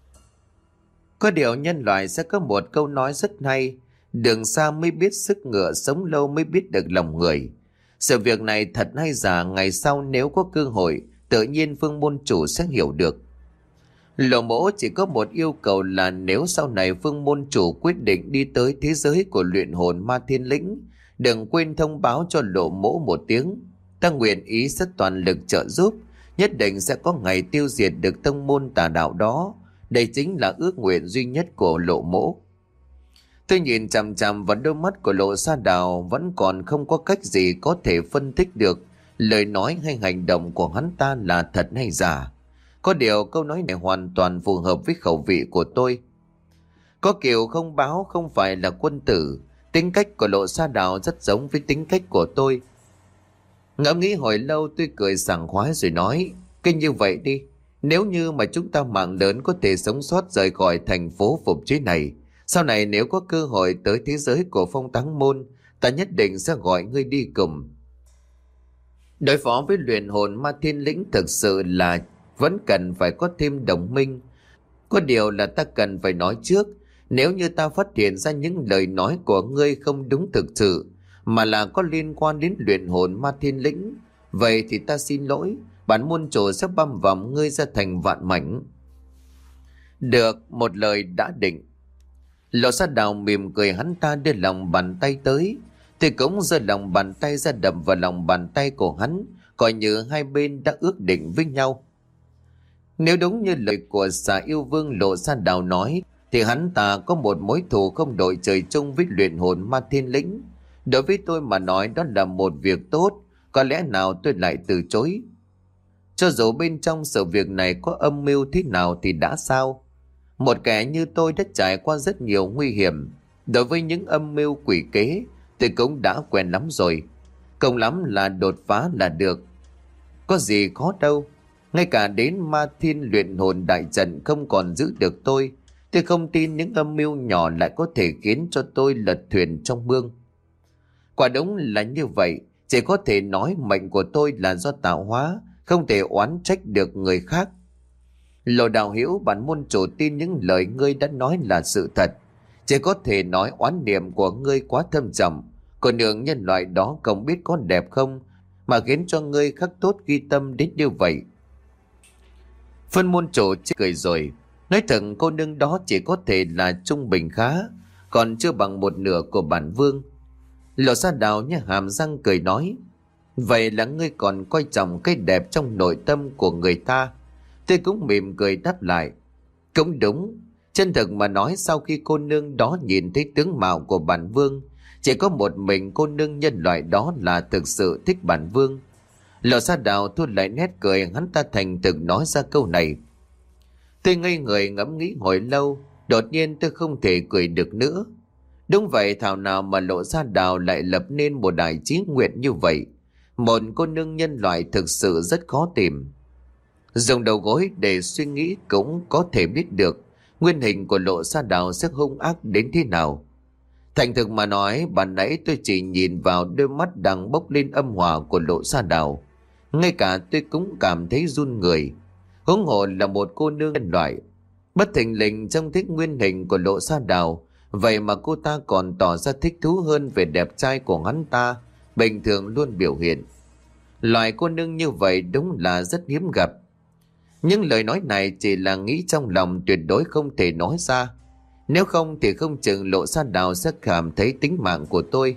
Có điều nhân loại sẽ có một câu nói rất hay: đường xa mới biết sức ngựa, sống lâu mới biết được lòng người. Sự việc này thật hay giả, ngày sau nếu có cơ hội, tự nhiên Phương Môn Chủ sẽ hiểu được. Lộ Mỗ chỉ có một yêu cầu là nếu sau này Phương Môn Chủ quyết định đi tới thế giới của luyện hồn ma thiên lĩnh, đừng quên thông báo cho Lộ Mỗ một tiếng. Ta nguyện ý sẽ toàn lực trợ giúp, nhất định sẽ có ngày tiêu diệt được tông môn tà đạo đó. Đây chính là ước nguyện duy nhất của Lộ Mỗ. Tôi nhìn chằm chằm vào đôi mắt của Lộ Sa Đào, vẫn còn không có cách gì có thể phân tích được lời nói hay hành động của hắn ta là thật hay giả. Có điều câu nói này hoàn toàn phù hợp với khẩu vị của tôi. Có kiểu không báo không phải là quân tử. Tính cách của Lộ Sa Đào rất giống với tính cách của tôi. Ngẫm nghĩ hồi lâu tôi cười sảng khoái rồi nói: Cứ như vậy đi. Nếu như mà chúng ta mạng lớn có thể sống sót rời khỏi thành phố phục chế này, sau này nếu có cơ hội tới thế giới của Phong Táng Môn, ta nhất định sẽ gọi ngươi đi cùng. Đối phó với luyện hồn ma thiên lĩnh thực sự là vẫn cần phải có thêm đồng minh. Có điều là ta cần phải nói trước, nếu như ta phát hiện ra những lời nói của ngươi không đúng thực sự, mà là có liên quan đến luyện hồn ma thiên lĩnh, vậy thì ta xin lỗi, bản môn chủ sẽ băm vằm ngươi ra thành vạn mảnh. Được, một lời đã định. Lộ Sa Đào mỉm cười, hắn ta đưa lòng bàn tay tới. Tôi cũng giơ lòng bàn tay ra đập vào lòng bàn tay của hắn, coi như hai bên đã ước định với nhau. Nếu đúng như lời của xà yêu vương Lộ Sa Đào nói, thì hắn ta có một mối thù không đội trời chung với luyện hồn ma thiên lĩnh. Đối với tôi mà nói đó là một việc tốt, có lẽ nào tôi lại từ chối. Cho dù bên trong sự việc này có âm mưu thế nào thì đã sao? Một kẻ như tôi đã trải qua rất nhiều nguy hiểm. Đối với những âm mưu quỷ kế, tôi cũng đã quen lắm rồi. Cùng lắm là đột phá là được. Có gì khó đâu. Ngay cả đến ma thiên luyện hồn đại trận không còn giữ được tôi. Tôi không tin những âm mưu nhỏ lại có thể khiến cho tôi lật thuyền trong mương. Quả đúng là như vậy. Chỉ có thể nói mệnh của tôi là do tạo hóa, không thể oán trách được người khác. Lô Đạo Hiểu, bản môn chủ tin những lời ngươi đã nói là sự thật. Chỉ có thể nói oán niệm của ngươi quá thâm trầm. Còn đường nhân loại đó không biết có đẹp không mà khiến cho ngươi khắc tốt ghi tâm đến như vậy. Phân môn chủ chỉ cười rồi. Nói thật, cô nương đó chỉ có thể là trung bình khá, còn chưa bằng một nửa của bản vương. Lộ Sa Đào nhếch hàm răng cười nói, vậy là ngươi còn coi trọng cái đẹp trong nội tâm của người ta. Tôi cũng mỉm cười đáp lại, cũng đúng. Chân thực mà nói, sau khi cô nương đó nhìn thấy tướng mạo của bản vương, chỉ có một mình cô nương nhân loại đó là thực sự thích bản vương. Lộ Sa Đào thu lại nét cười, hắn ta thành thực nói ra câu này. Tôi ngây người ngẫm nghĩ hồi lâu, đột nhiên tôi không thể cười được nữa. Đúng vậy, thảo nào mà Lộ Sa Đào lại lập nên một đại chí nguyện như vậy. Một cô nương nhân loại thực sự rất khó tìm. Dùng đầu gối để suy nghĩ cũng có thể biết được nguyên hình của Lộ Sa Đào sẽ hung ác đến thế nào. Thành thực mà nói, ban nãy tôi chỉ nhìn vào đôi mắt đang bốc lên âm hỏa của Lộ Sa Đào, ngay cả tôi cũng cảm thấy run người. Huống hồ là một cô nương nhân loại. Bất thình lình trông thích nguyên hình của Lộ Sa Đào, vậy mà cô ta còn tỏ ra thích thú hơn về đẹp trai của hắn ta bình thường luôn biểu hiện. Loại cô nương như vậy đúng là rất hiếm gặp. Nhưng lời nói này chỉ là nghĩ trong lòng, tuyệt đối không thể nói ra. Nếu không thì không chừng Lộ Sa Đào sẽ cảm thấy tính mạng của tôi.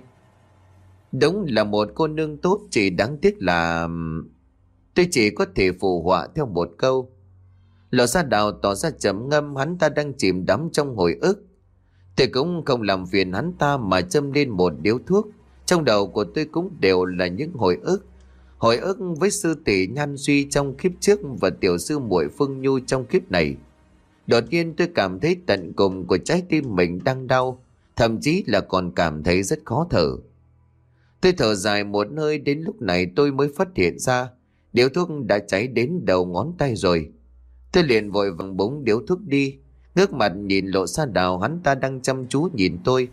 Đúng là một cô nương tốt, chỉ đáng tiếc là... Tôi chỉ có thể phụ họa theo một câu. Lộ Sa Đào tỏ ra trầm ngâm, hắn ta đang chìm đắm trong hồi ức. Tôi cũng không làm phiền hắn ta mà châm lên một điếu thuốc. Trong đầu của tôi cũng đều là những hồi ức. Hồi ức với sư tỷ Nhan Duy trong kiếp trước và tiểu sư muội Phương Nhu trong kiếp này. Đột nhiên tôi cảm thấy tận cùng của trái tim mình đang đau, thậm chí là còn cảm thấy rất khó thở. Tôi thở dài một hơi, đến lúc này tôi mới phát hiện ra điếu thuốc đã cháy đến đầu ngón tay rồi. Tôi liền vội vàng búng điếu thuốc đi, ngước mặt nhìn Lộ Sa Đào, hắn ta đang chăm chú nhìn tôi.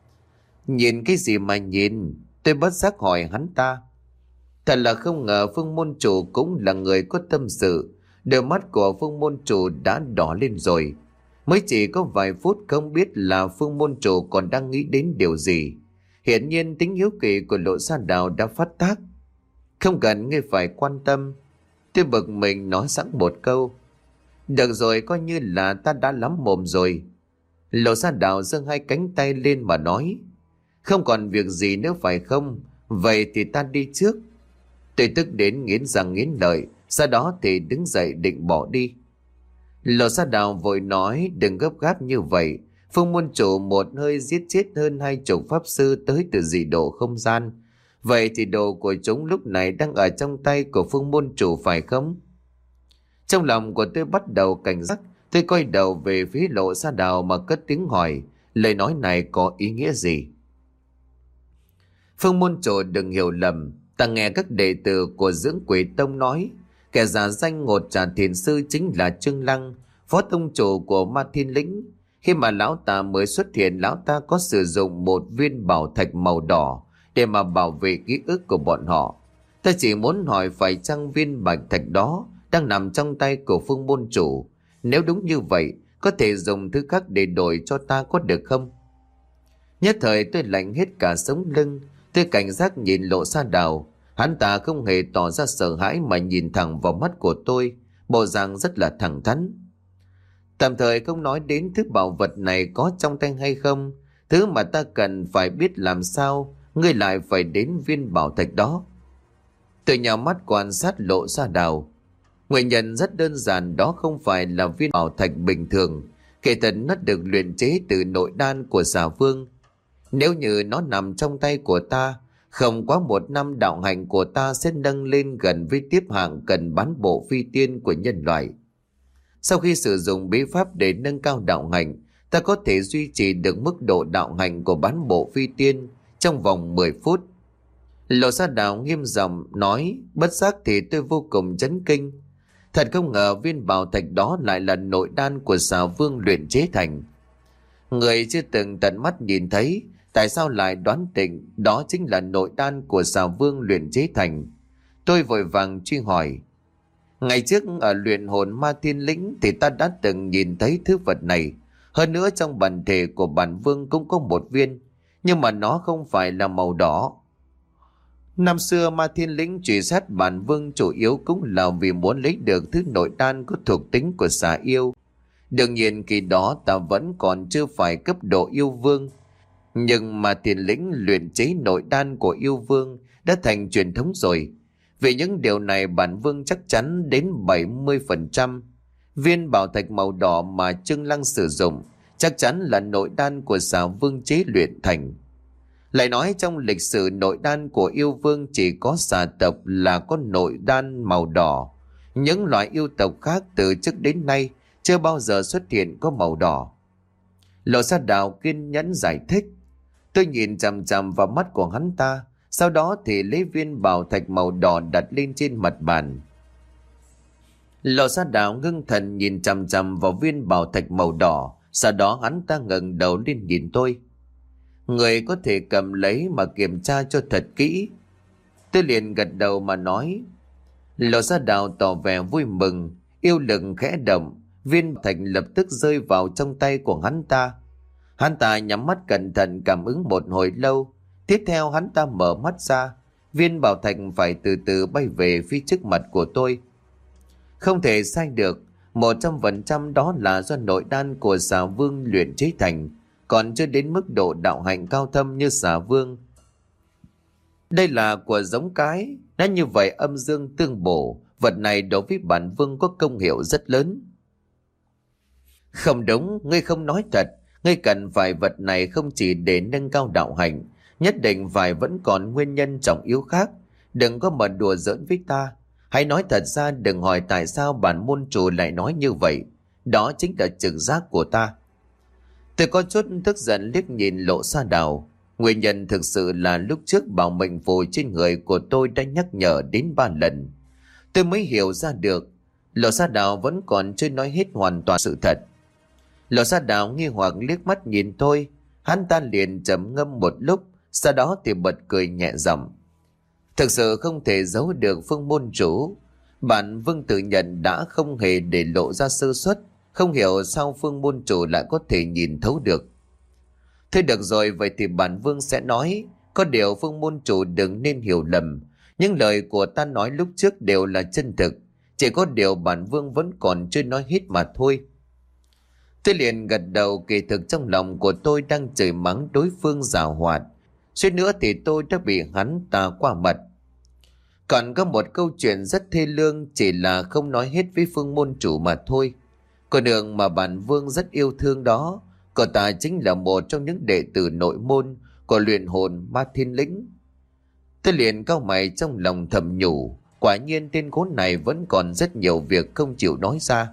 Nhìn cái gì mà nhìn? Tôi bất giác hỏi hắn ta. Thật là không ngờ Phương môn chủ cũng là người có tâm sự. Đôi mắt của Phương môn chủ đã đỏ lên rồi. Mới chỉ có vài phút không biết là Phương môn chủ còn đang nghĩ đến điều gì. Hiển nhiên tính hiếu kỳ của Lộ Sa Đào đã phát tác. Không cần ngươi phải quan tâm. Tôi bực mình nói sẵn một câu. Được rồi, coi như là ta đã lắm mồm rồi. Lộ Sa Đào giơ hai cánh tay lên mà nói. Không còn việc gì nữa phải không? Vậy thì ta đi trước. Tôi tức đến nghiến răng nghiến lợi, sau đó thì đứng dậy định bỏ đi. Lộ Sa Đào vội nói, đừng gấp gáp như vậy. Phương môn chủ một hơi giết chết hơn hai chục pháp sư tới từ dị độ không gian. Vậy thì đồ của chúng lúc này đang ở trong tay của Phương môn chủ phải không? Trong lòng của tôi bắt đầu cảnh giác. Tôi quay đầu về phía Lộ Sa Đào mà cất tiếng hỏi, lời nói này có ý nghĩa gì? Phương môn chủ đừng hiểu lầm, ta nghe các đệ tử của Dưỡng Quỷ Tông nói, kẻ giả danh Ngột Trà Thiền Sư chính là Trương Lăng, phó tông chủ của Ma Thiên Lĩnh. Khi mà lão ta mới xuất hiện, lão ta có sử dụng một viên bảo thạch màu đỏ để mà bảo vệ ký ức của bọn họ. Ta chỉ muốn hỏi phải chăng viên bạch thạch đó đang nằm trong tay của Phương môn chủ? Nếu đúng như vậy, có thể dùng thứ khác để đổi cho ta có được không? Nhất thời tôi lạnh hết cả sống lưng. Tôi cảnh giác nhìn Lộ Sa Đào. Hắn ta không hề tỏ ra sợ hãi mà nhìn thẳng vào mắt của tôi, bộ dạng rất là thẳng thắn. Tạm thời không nói đến thứ bảo vật này có trong tay hay không, thứ mà ta cần phải biết làm sao ngươi lại phải đến viên bảo thạch đó. Tôi nhào mắt quan sát Lộ Sa Đào. Nguyên nhân rất đơn giản, đó không phải là viên bảo thạch bình thường, kể thật nó được luyện chế từ nội đan của xà vương. Nếu như nó nằm trong tay của ta, không quá một năm đạo hạnh của ta sẽ nâng lên gần với tiếp hạng cần bán bộ phi tiên của nhân loại. Sau khi sử dụng bí pháp để nâng cao đạo hạnh, ta có thể duy trì được mức độ đạo hạnh của bán bộ phi tiên trong vòng mười phút. Lộ Sa Đào nghiêm giọng nói, bất giác thì tôi vô cùng chấn kinh. Thật không ngờ viên bảo thạch đó lại là nội đan của xà vương luyện chế thành. Người chưa từng tận mắt nhìn thấy, tại sao lại đoán định đó chính là nội đan của xà vương luyện chế thành? Tôi vội vàng truy hỏi. Ngày trước ở luyện hồn ma thiên lĩnh thì ta đã từng nhìn thấy thứ vật này. Hơn nữa trong bản thể của bản vương cũng có một viên, nhưng mà nó không phải là màu đỏ. Năm xưa ma thiên lĩnh truy sát bản vương chủ yếu cũng là vì muốn lấy được thứ nội đan có thuộc tính của xà yêu. Đương nhiên khi đó ta vẫn còn chưa phải cấp độ yêu vương, nhưng mà thiên lĩnh luyện chế nội đan của yêu vương đã thành truyền thống rồi. Vì những điều này bản vương chắc chắn đến bảy mươi phần trăm. Viên bảo thạch màu đỏ mà Trương Lăng sử dụng chắc chắn là nội đan của xà vương chế luyện thành. Lại nói trong lịch sử nội đan của yêu vương chỉ có xà tộc là có nội đan màu đỏ. Những loại yêu tộc khác từ trước đến nay chưa bao giờ xuất hiện có màu đỏ. Lộ Sa Đào kiên nhẫn giải thích. Tôi nhìn chằm chằm vào mắt của hắn ta, sau đó thì lấy viên bảo thạch màu đỏ đặt lên trên mặt bàn. Lộ Sa Đào ngưng thần nhìn chằm chằm vào viên bảo thạch màu đỏ, sau đó hắn ta ngẩng đầu lên nhìn tôi. Người có thể cầm lấy mà kiểm tra cho thật kỹ. Tôi liền gật đầu mà nói. Lộ Sa Đào tỏ vẻ vui mừng, yêu lực khẽ động, viên thạch lập tức rơi vào trong tay của hắn ta. Hắn ta nhắm mắt cẩn thận cảm ứng một hồi lâu, tiếp theo hắn ta mở mắt ra, viên bảo thạch phải từ từ bay về phía trước mặt của tôi. Không thể sai được, một trăm phần trăm đó là do nội đan của xà vương luyện chế thành, còn chưa đến mức độ đạo hạnh cao thâm như xà vương. Đây là của giống cái, đã như vậy âm dương tương bổ, vật này đối với bản vương có công hiệu rất lớn. Không đúng, ngươi không nói thật, ngươi cần phải vật này không chỉ để nâng cao đạo hạnh, nhất định phải vẫn còn nguyên nhân trọng yếu khác. Đừng có mà đùa giỡn với ta, hãy nói thật ra, đừng hỏi tại sao bản môn chủ lại nói như vậy. Đó chính là trực giác của ta. Tôi có chút tức giận liếc nhìn Lộ Sa Đào. Nguyên nhân thực sự là lúc trước bảo mệnh phù trên người của tôi đã nhắc nhở đến ba lần. Tôi mới hiểu ra được Lộ Sa Đào vẫn còn chưa nói hết hoàn toàn sự thật. Lộ Sa Đào nghi hoặc liếc mắt nhìn tôi, hắn ta liền trầm ngâm một lúc, sau đó thì bật cười nhẹ giọng. Thực sự không thể giấu được Phương môn chủ, bản vương tự nhận đã không hề để lộ ra sơ suất, không hiểu sao Phương môn chủ lại có thể nhìn thấu được. Thôi được rồi, vậy thì bản vương sẽ nói, có điều Phương môn chủ đừng nên hiểu lầm, những lời của ta nói lúc trước đều là chân thực, chỉ có điều bản vương vẫn còn chưa nói hết mà thôi. Tôi liền gật đầu, kỳ thực trong lòng của tôi đang chửi mắng đối phương giàu hoạt, suýt nữa thì tôi đã bị hắn ta qua mặt. Còn có một câu chuyện rất thê lương, chỉ là không nói hết với Phương môn chủ mà thôi. Cô đường mà bản vương rất yêu thương đó, cậu ta chính là một trong những đệ tử nội môn của luyện hồn ma thiên lĩnh. Tôi liền cau mày trong lòng thầm nhủ, quả nhiên tên khốn này vẫn còn rất nhiều việc không chịu nói ra.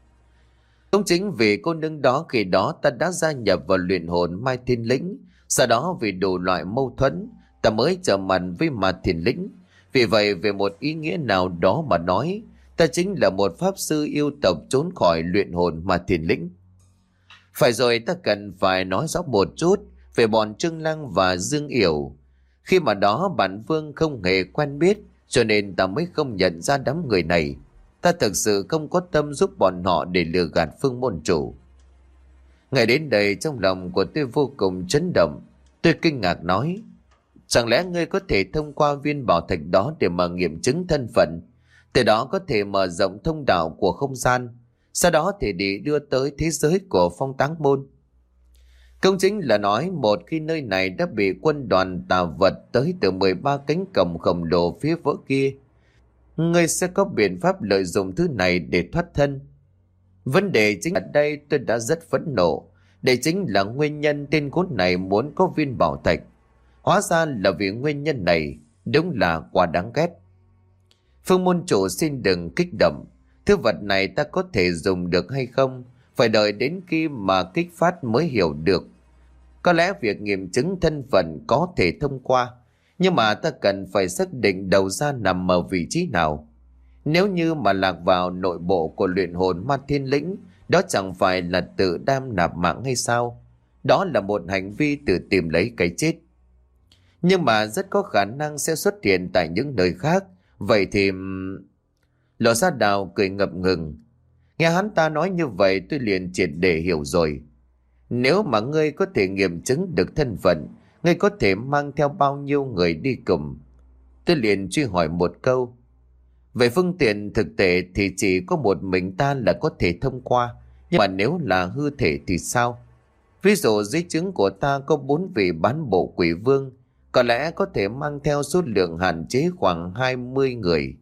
Cũng chính vì cô nương đó khi đó ta đã gia nhập vào luyện hồn Mai Thiên Lĩnh, sau đó vì đủ loại mâu thuẫn ta mới trở mặt với Ma Thiên Lĩnh. Vì vậy về một ý nghĩa nào đó mà nói, ta chính là một pháp sư yêu tộc trốn khỏi luyện hồn Ma Thiên Lĩnh. Phải rồi, ta cần phải nói rõ một chút về bọn Trương Lăng và Dương Yểu. Khi mà đó bản vương không hề quen biết, cho nên ta mới không nhận ra đám người này. Ta thực sự không có tâm giúp bọn họ để lừa gạt Phương môn chủ. Ngày đến đây trong lòng của tôi vô cùng chấn động. Tôi kinh ngạc nói, chẳng lẽ ngươi có thể thông qua viên bảo thạch đó để mà nghiệm chứng thân phận, từ đó có thể mở rộng thông đạo của không gian, sau đó thì đi đưa tới thế giới của Phong Táng Môn. Công chính là nói, một khi nơi này đã bị quân đoàn tà vật tới từ mười ba cánh cổng khổng lồ phía vỡ kia, ngươi sẽ có biện pháp lợi dụng thứ này để thoát thân. Vấn đề chính ở đây tôi đã rất phẫn nộ. Đây chính là nguyên nhân tên khốn này muốn có viên bảo thạch. Hóa ra là vì nguyên nhân này, đúng là quá đáng ghét. Phương môn chủ xin đừng kích động. Thứ vật này ta có thể dùng được hay không, phải đợi đến khi mà kích phát mới hiểu được. Có lẽ việc nghiệm chứng thân phận có thể thông qua, nhưng mà ta cần phải xác định đầu ra nằm ở vị trí nào. Nếu như mà lạc vào nội bộ của luyện hồn ma thiên lĩnh, đó chẳng phải là tự đam nạp mạng hay sao? Đó là một hành vi tự tìm lấy cái chết. Nhưng mà rất có khả năng sẽ xuất hiện tại những nơi khác. Vậy thì... Lỗ Sa Đào cười ngập ngừng. Nghe hắn ta nói như vậy tôi liền triệt để hiểu rồi. Nếu mà ngươi có thể nghiệm chứng được thân phận, ngươi có thể mang theo bao nhiêu người đi cùng? Tôi liền truy hỏi một câu. Về phương tiện thực tế thì chỉ có một mình ta là có thể thông qua. Nhưng mà nếu là hư thể thì sao? Ví dụ dưới trướng của ta có bốn vị bán bộ quỷ vương, có lẽ có thể mang theo số lượng hạn chế khoảng hai mươi người.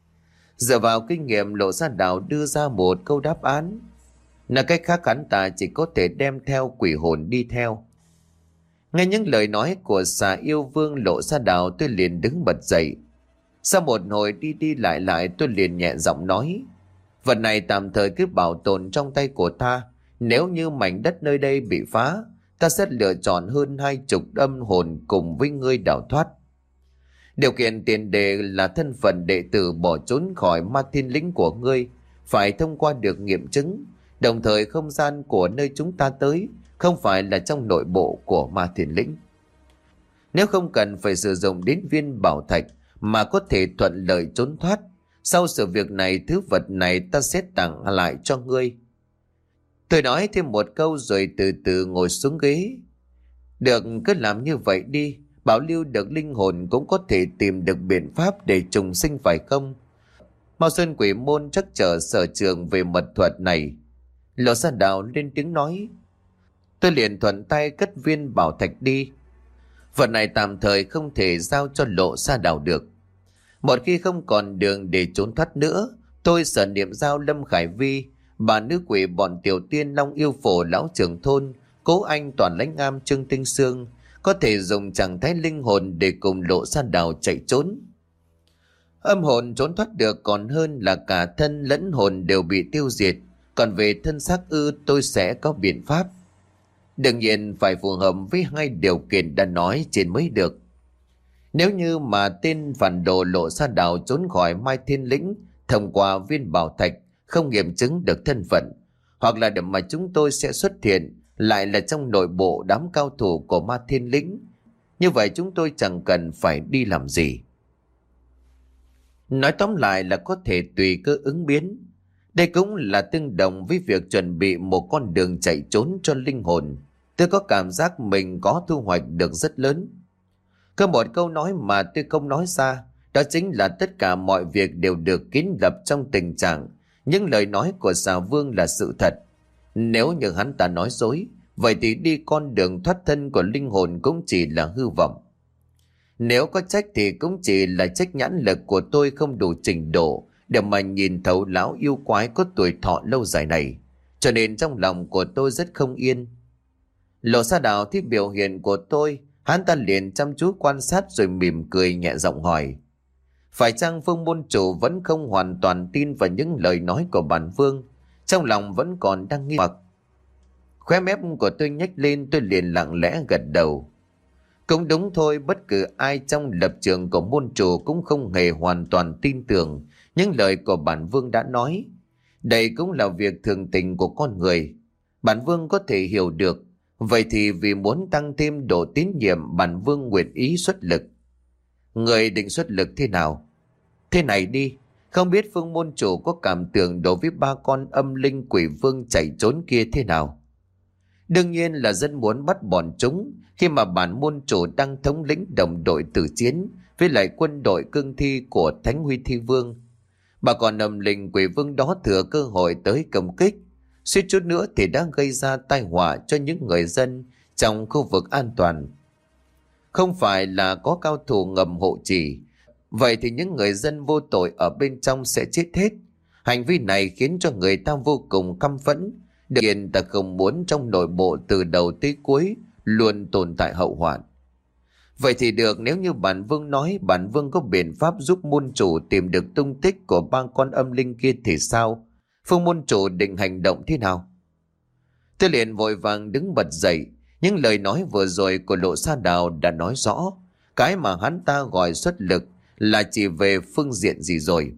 Dựa vào kinh nghiệm, Lộ Sa Đào đưa ra một câu đáp án. Nói cách khác, hắn ta chỉ có thể đem theo quỷ hồn đi theo. Nghe những lời nói của xà yêu vương Lộ Sa Đào, tôi liền đứng bật dậy. Sau một hồi đi đi lại lại, tôi liền nhẹ giọng nói. Vật này tạm thời cứ bảo tồn trong tay của ta. Nếu như mảnh đất nơi đây bị phá, ta sẽ lựa chọn hơn hai chục âm hồn cùng với ngươi đào thoát. Điều kiện tiền đề là thân phận đệ tử bỏ trốn khỏi ma thiên lĩnh của ngươi phải thông qua được nghiệm chứng, đồng thời không gian của nơi chúng ta tới không phải là trong nội bộ của ma thiên lĩnh. Nếu không cần phải sử dụng đến viên bảo thạch mà có thể thuận lợi trốn thoát, sau sự việc này thứ vật này ta sẽ tặng lại cho ngươi. Tôi nói thêm một câu rồi từ từ ngồi xuống ghế. Được, cứ làm như vậy đi. Bảo lưu được linh hồn cũng có thể tìm được biện pháp để trùng sinh phải không? Mao Sơn Quỷ Môn chắc trở sở trường về mật thuật này. Lộ Sa Đào lên tiếng nói. Tôi liền thuận tay cất viên bảo thạch đi. Vật này tạm thời không thể giao cho Lộ Sa Đào được. Một khi không còn đường để trốn thoát nữa, tôi sở niệm giao Lâm Khải Vi, bà nữ quỷ bọn Tiểu Tiên Long Yêu Phổ lão trưởng thôn, Cố Anh Toàn Lãnh Am Trương Tinh Sương có thể dùng trạng thái linh hồn để cùng Lộ Sa Đào chạy trốn. Âm hồn trốn thoát được còn hơn là cả thân lẫn hồn đều bị tiêu diệt. Còn về thân xác ư, tôi sẽ có biện pháp. Đương nhiên phải phù hợp với hai điều kiện đã nói trên mới được. Nếu như mà tên phản đồ Lộ Sa Đào trốn khỏi Mai Thiên Lĩnh thông qua viên bảo thạch không nghiệm chứng được thân phận, hoặc là điểm mà chúng tôi sẽ xuất hiện lại là trong nội bộ đám cao thủ của Ma Thiên Lĩnh, như vậy chúng tôi chẳng cần phải đi làm gì. Nói tóm lại là có thể tùy cơ ứng biến. Đây cũng là tương đồng với việc chuẩn bị một con đường chạy trốn cho linh hồn. Tôi có cảm giác mình có thu hoạch được rất lớn. Có một câu nói mà tôi không nói ra, đó chính là tất cả mọi việc đều được kín lập trong tình trạng những lời nói của xà vương là sự thật. Nếu như hắn ta nói dối, vậy thì đi con đường thoát thân của linh hồn cũng chỉ là hư vọng. Nếu có trách thì cũng chỉ là trách nhãn lực của tôi không đủ trình độ để mà nhìn thấu lão yêu quái có tuổi thọ lâu dài này, cho nên trong lòng của tôi rất không yên. Lộ Sa Đào thấy biểu hiện của tôi, hắn ta liền chăm chú quan sát rồi mỉm cười nhẹ giọng hỏi. Phải chăng Phương môn chủ vẫn không hoàn toàn tin vào những lời nói của bản vương, trong lòng vẫn còn đang nghi hoặc? Khóe mép của tôi nhếch lên, tôi liền lặng lẽ gật đầu. Cũng đúng thôi, bất cứ ai trong lập trường của môn chủ cũng không hề hoàn toàn tin tưởng những lời của bản vương đã nói. Đây cũng là việc thường tình của con người, bản vương có thể hiểu được. Vậy thì vì muốn tăng thêm độ tín nhiệm, bản vương nguyện ý xuất lực. Người định xuất lực thế nào? Thế này đi, không biết Phương môn chủ có cảm tưởng đối với ba con âm linh quỷ vương chạy trốn kia thế nào? Đương nhiên là rất muốn bắt bọn chúng, khi mà bản môn chủ đang thống lĩnh đồng đội tử chiến với lại quân đội cương thi của Thánh Huy Thi Vương. Bà con âm linh quỷ vương đó thừa cơ hội tới công kích, suýt chút nữa thì đã gây ra tai họa cho những người dân trong khu vực an toàn. Không phải là có cao thủ ngầm hộ trì, Vậy thì những người dân vô tội ở bên trong sẽ chết hết. Hành vi này khiến cho người ta vô cùng căm phẫn. Đương nhiên ta không muốn trong nội bộ từ đầu tới cuối luôn tồn tại hậu hoạn. Vậy thì được, nếu như bản vương nói bản vương có biện pháp giúp môn chủ tìm được tung tích của ba con âm linh kia thì sao? Phương môn chủ định hành động thế nào? Tôi liền vội vàng đứng bật dậy. Những lời nói vừa rồi của Lộ Sa Đào đã nói rõ. Cái mà hắn ta gọi xuất lực là chỉ về phương diện gì rồi.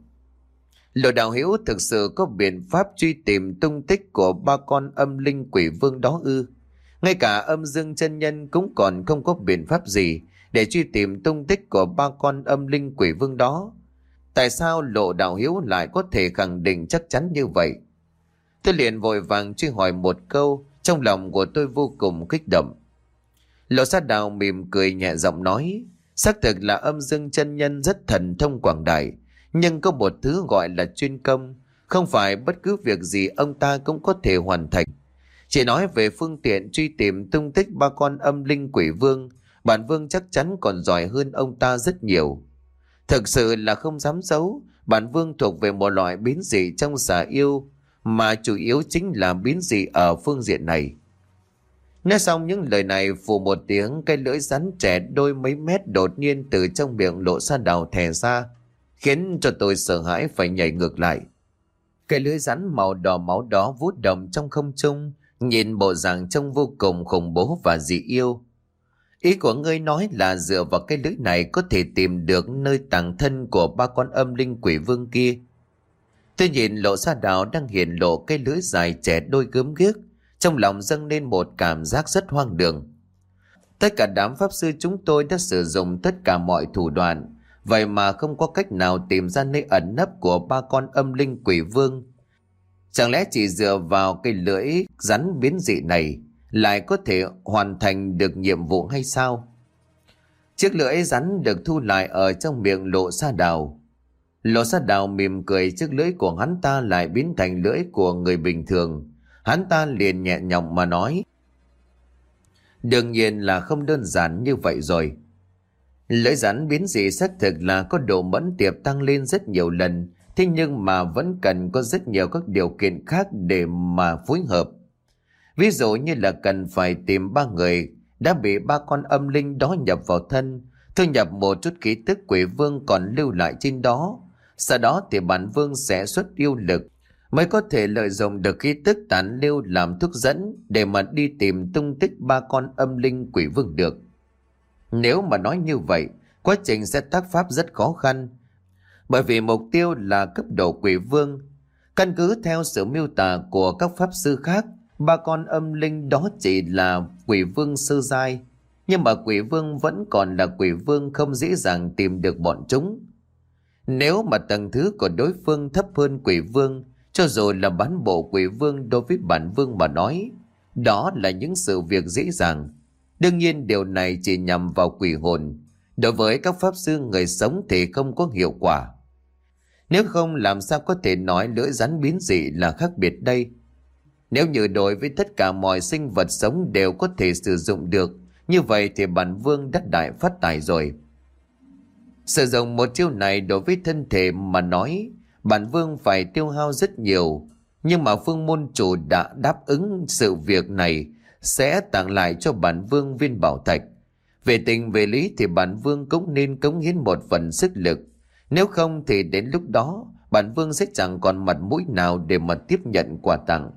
Lộ Đạo Hữu thực sự có biện pháp truy tìm tung tích của ba con âm linh quỷ vương đó ư? Ngay cả Âm Dương chân nhân cũng còn không có biện pháp gì để truy tìm tung tích của ba con âm linh quỷ vương đó. Tại sao Lộ Đạo Hữu lại có thể khẳng định chắc chắn như vậy? Tôi liền vội vàng truy hỏi một câu, trong lòng của tôi vô cùng kích động. Lộ Sa Đào mỉm cười nhẹ giọng nói, xác thực là Âm Dương chân nhân rất thần thông quảng đại, nhưng có một thứ gọi là chuyên công, không phải bất cứ việc gì ông ta cũng có thể hoàn thành. Chỉ nói về phương tiện truy tìm tung tích ba con âm linh quỷ vương, bản vương chắc chắn còn giỏi hơn ông ta rất nhiều. Thực sự là không dám giấu, bản vương thuộc về một loại biến dị trong xà yêu, mà chủ yếu chính là biến dị ở phương diện này. Nói xong những lời này, phù một tiếng, cái lưỡi rắn trẻ đôi mấy mét đột nhiên từ trong miệng Lộ Sa Đào thè ra, khiến cho tôi sợ hãi phải nhảy ngược lại. Cái lưỡi rắn màu đỏ máu đó vút động trong không trung, nhìn bộ dạng trông vô cùng khủng bố và dị yêu. Ý của ngươi nói là dựa vào cái lưỡi này có thể tìm được nơi tàng thân của ba con âm linh quỷ vương kia. Tôi nhìn Lộ Sa Đào đang hiện lộ cái lưỡi dài trẻ đôi gớm ghiếc, trong lòng dâng lên một cảm giác rất hoang đường. Tất cả đám pháp sư chúng tôi đã sử dụng tất cả mọi thủ đoạn, vậy mà không có cách nào tìm ra nơi ẩn nấp của ba con âm linh quỷ vương. Chẳng lẽ chỉ dựa vào cái lưỡi rắn biến dị này lại có thể hoàn thành được nhiệm vụ hay sao? Chiếc lưỡi rắn được thu lại ở trong miệng Lộ Sa Đào. Lộ Sa Đào mỉm cười, chiếc lưỡi của hắn ta lại biến thành lưỡi của người bình thường. Hắn ta liền nhẹ nhõm mà nói, đương nhiên là không đơn giản như vậy rồi. Lưỡi rắn biến dị xác thực là có độ mẫn tiệp tăng lên rất nhiều lần, thế nhưng mà vẫn cần có rất nhiều các điều kiện khác để mà phối hợp. Ví dụ như là cần phải tìm ba người đã bị ba con âm linh đó nhập vào thân, thu nhập một chút ký tức quỷ vương còn lưu lại trên đó. Sau đó thì bản vương sẽ xuất yêu lực, mới có thể lợi dụng được ký tức tán lưu làm thúc dẫn để mà đi tìm tung tích ba con âm linh quỷ vương được. Nếu mà nói như vậy, quá trình sẽ tác pháp rất khó khăn, bởi vì mục tiêu là cấp độ quỷ vương. Căn cứ theo sự miêu tả của các pháp sư khác, ba con âm linh đó chỉ là quỷ vương sơ giai, nhưng mà quỷ vương vẫn còn là quỷ vương, không dễ dàng tìm được bọn chúng. Nếu mà tầng thứ của đối phương thấp hơn quỷ vương, cho dù là bán bộ quỷ vương, đối với bản vương mà nói, đó là những sự việc dễ dàng. Đương nhiên điều này chỉ nhằm vào quỷ hồn, đối với các pháp sư người sống thì không có hiệu quả. Nếu không, làm sao có thể nói lưỡi rắn biến dị là khác biệt đây? Nếu như đối với tất cả mọi sinh vật sống đều có thể sử dụng được, như vậy thì bản vương đã đại phát tài rồi. Sử dụng một chiêu này đối với thân thể mà nói, bản vương phải tiêu hao rất nhiều, nhưng mà phương môn chủ đã đáp ứng sự việc này, sẽ tặng lại cho bản vương viên bảo thạch. Về tình về lý thì bản vương cũng nên cống hiến một phần sức lực, nếu không thì đến lúc đó bản vương sẽ chẳng còn mặt mũi nào để mà tiếp nhận quà tặng.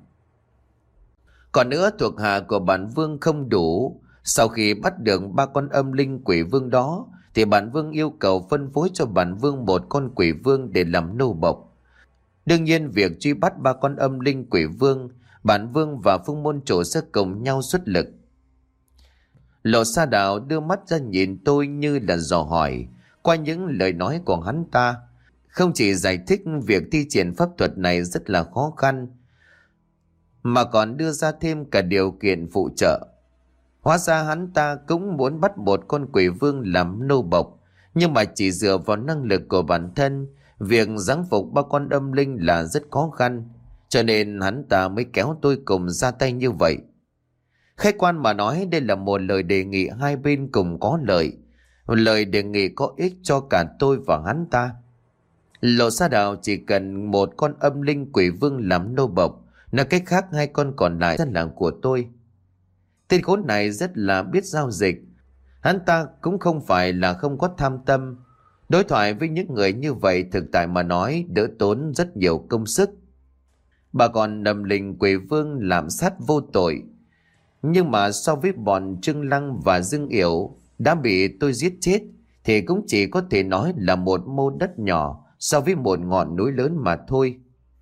Còn nữa, thuộc hạ của bản vương không đủ. Sau khi bắt được ba con âm linh quỷ vương đó thì bản vương yêu cầu phân phối cho bản vương một con quỷ vương để làm nô bộc. Đương nhiên việc truy bắt ba con âm linh quỷ vương, bản vương và phương môn chủ sẽ cùng nhau xuất lực. Lộ Sa Đào đưa mắt ra nhìn tôi như là dò hỏi. Qua những lời nói của hắn ta, không chỉ giải thích việc thi triển pháp thuật này rất là khó khăn, mà còn đưa ra thêm cả điều kiện phụ trợ. Hóa ra hắn ta cũng muốn bắt một con quỷ vương làm nô bộc, nhưng mà chỉ dựa vào năng lực của bản thân, việc giáng phục ba con âm linh là rất khó khăn, cho nên hắn ta mới kéo tôi cùng ra tay như vậy. Khách quan mà nói, đây là một lời đề nghị hai bên cùng có lợi, lời đề nghị có ích cho cả tôi và hắn ta. Lộ Sa Đào chỉ cần một con âm linh quỷ vương làm nô bộc, nói cách khác hai con còn lại dân làng của tôi. Tên khốn này rất là biết giao dịch. Hắn ta cũng không phải là không có tham tâm. Đối thoại với những người như vậy thực tại mà nói đỡ tốn rất nhiều công sức. Bà còn nầm linh quỷ vương làm sát vô tội. Nhưng mà so với bọn Trương Lăng và Dương Yểu đã bị tôi giết chết thì cũng chỉ có thể nói là một mô đất nhỏ so với một ngọn núi lớn mà thôi.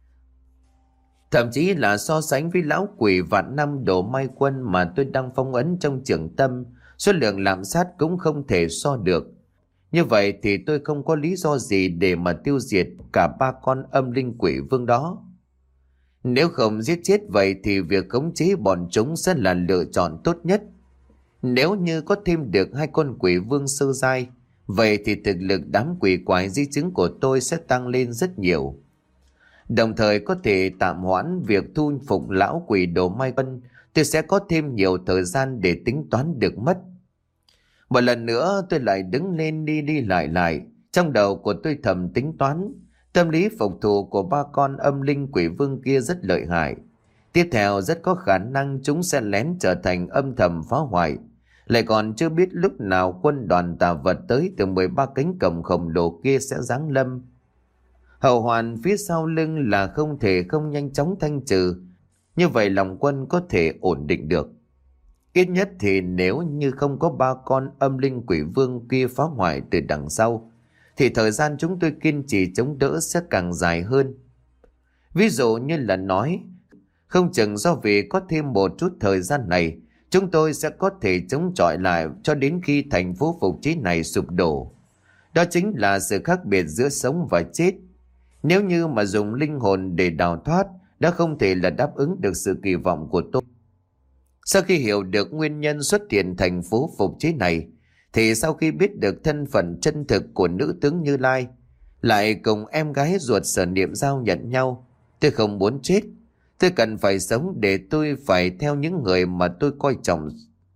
Thậm chí là so sánh với lão quỷ vạn năm Đồ Mai Quân mà tôi đang phong ấn trong trường tâm, số lượng lạm sát cũng không thể so được. Như vậy thì tôi không có lý do gì để mà tiêu diệt cả ba con âm linh quỷ vương đó. Nếu không giết chết vậy thì việc khống chế bọn chúng sẽ là lựa chọn tốt nhất. Nếu như có thêm được hai con quỷ vương sơ giai, vậy thì thực lực đám quỷ quái di chứng của tôi sẽ tăng lên rất nhiều. Đồng thời có thể tạm hoãn việc thu phục lão quỷ Đồ Mai Quân, tôi sẽ có thêm nhiều thời gian để tính toán được mất. Một lần nữa tôi lại đứng lên đi đi lại lại, trong đầu của tôi thầm tính toán, tâm lý phục thù của ba con âm linh quỷ vương kia rất lợi hại. Tiếp theo rất có khả năng chúng sẽ lén trở thành âm thầm phá hoại. Lại còn chưa biết lúc nào quân đoàn tà vật tới từ mười ba cánh cổng khổng lồ kia sẽ giáng lâm. Hậu hoàn phía sau lưng là không thể không nhanh chóng thanh trừ. Như vậy lòng quân có thể ổn định được. Ít nhất thì nếu như không có ba con âm linh quỷ vương kia phá hoại từ đằng sau, thì thời gian chúng tôi kiên trì chống đỡ sẽ càng dài hơn. Ví dụ như là nói, không chừng do vì có thêm một chút thời gian này, chúng tôi sẽ có thể chống chọi lại cho đến khi thành phố phục chế này sụp đổ. Đó chính là sự khác biệt giữa sống và chết. Nếu như mà dùng linh hồn để đào thoát, đã không thể là đáp ứng được sự kỳ vọng của tôi. Sau khi hiểu được nguyên nhân xuất hiện thành phố phục chế này, thì sau khi biết được thân phận chân thực của nữ tướng Như Lai, lại cùng em gái ruột Sở Niệm giao nhận nhau, tôi không muốn chết. Tôi cần phải sống để tôi phải theo những người mà tôi coi trọng.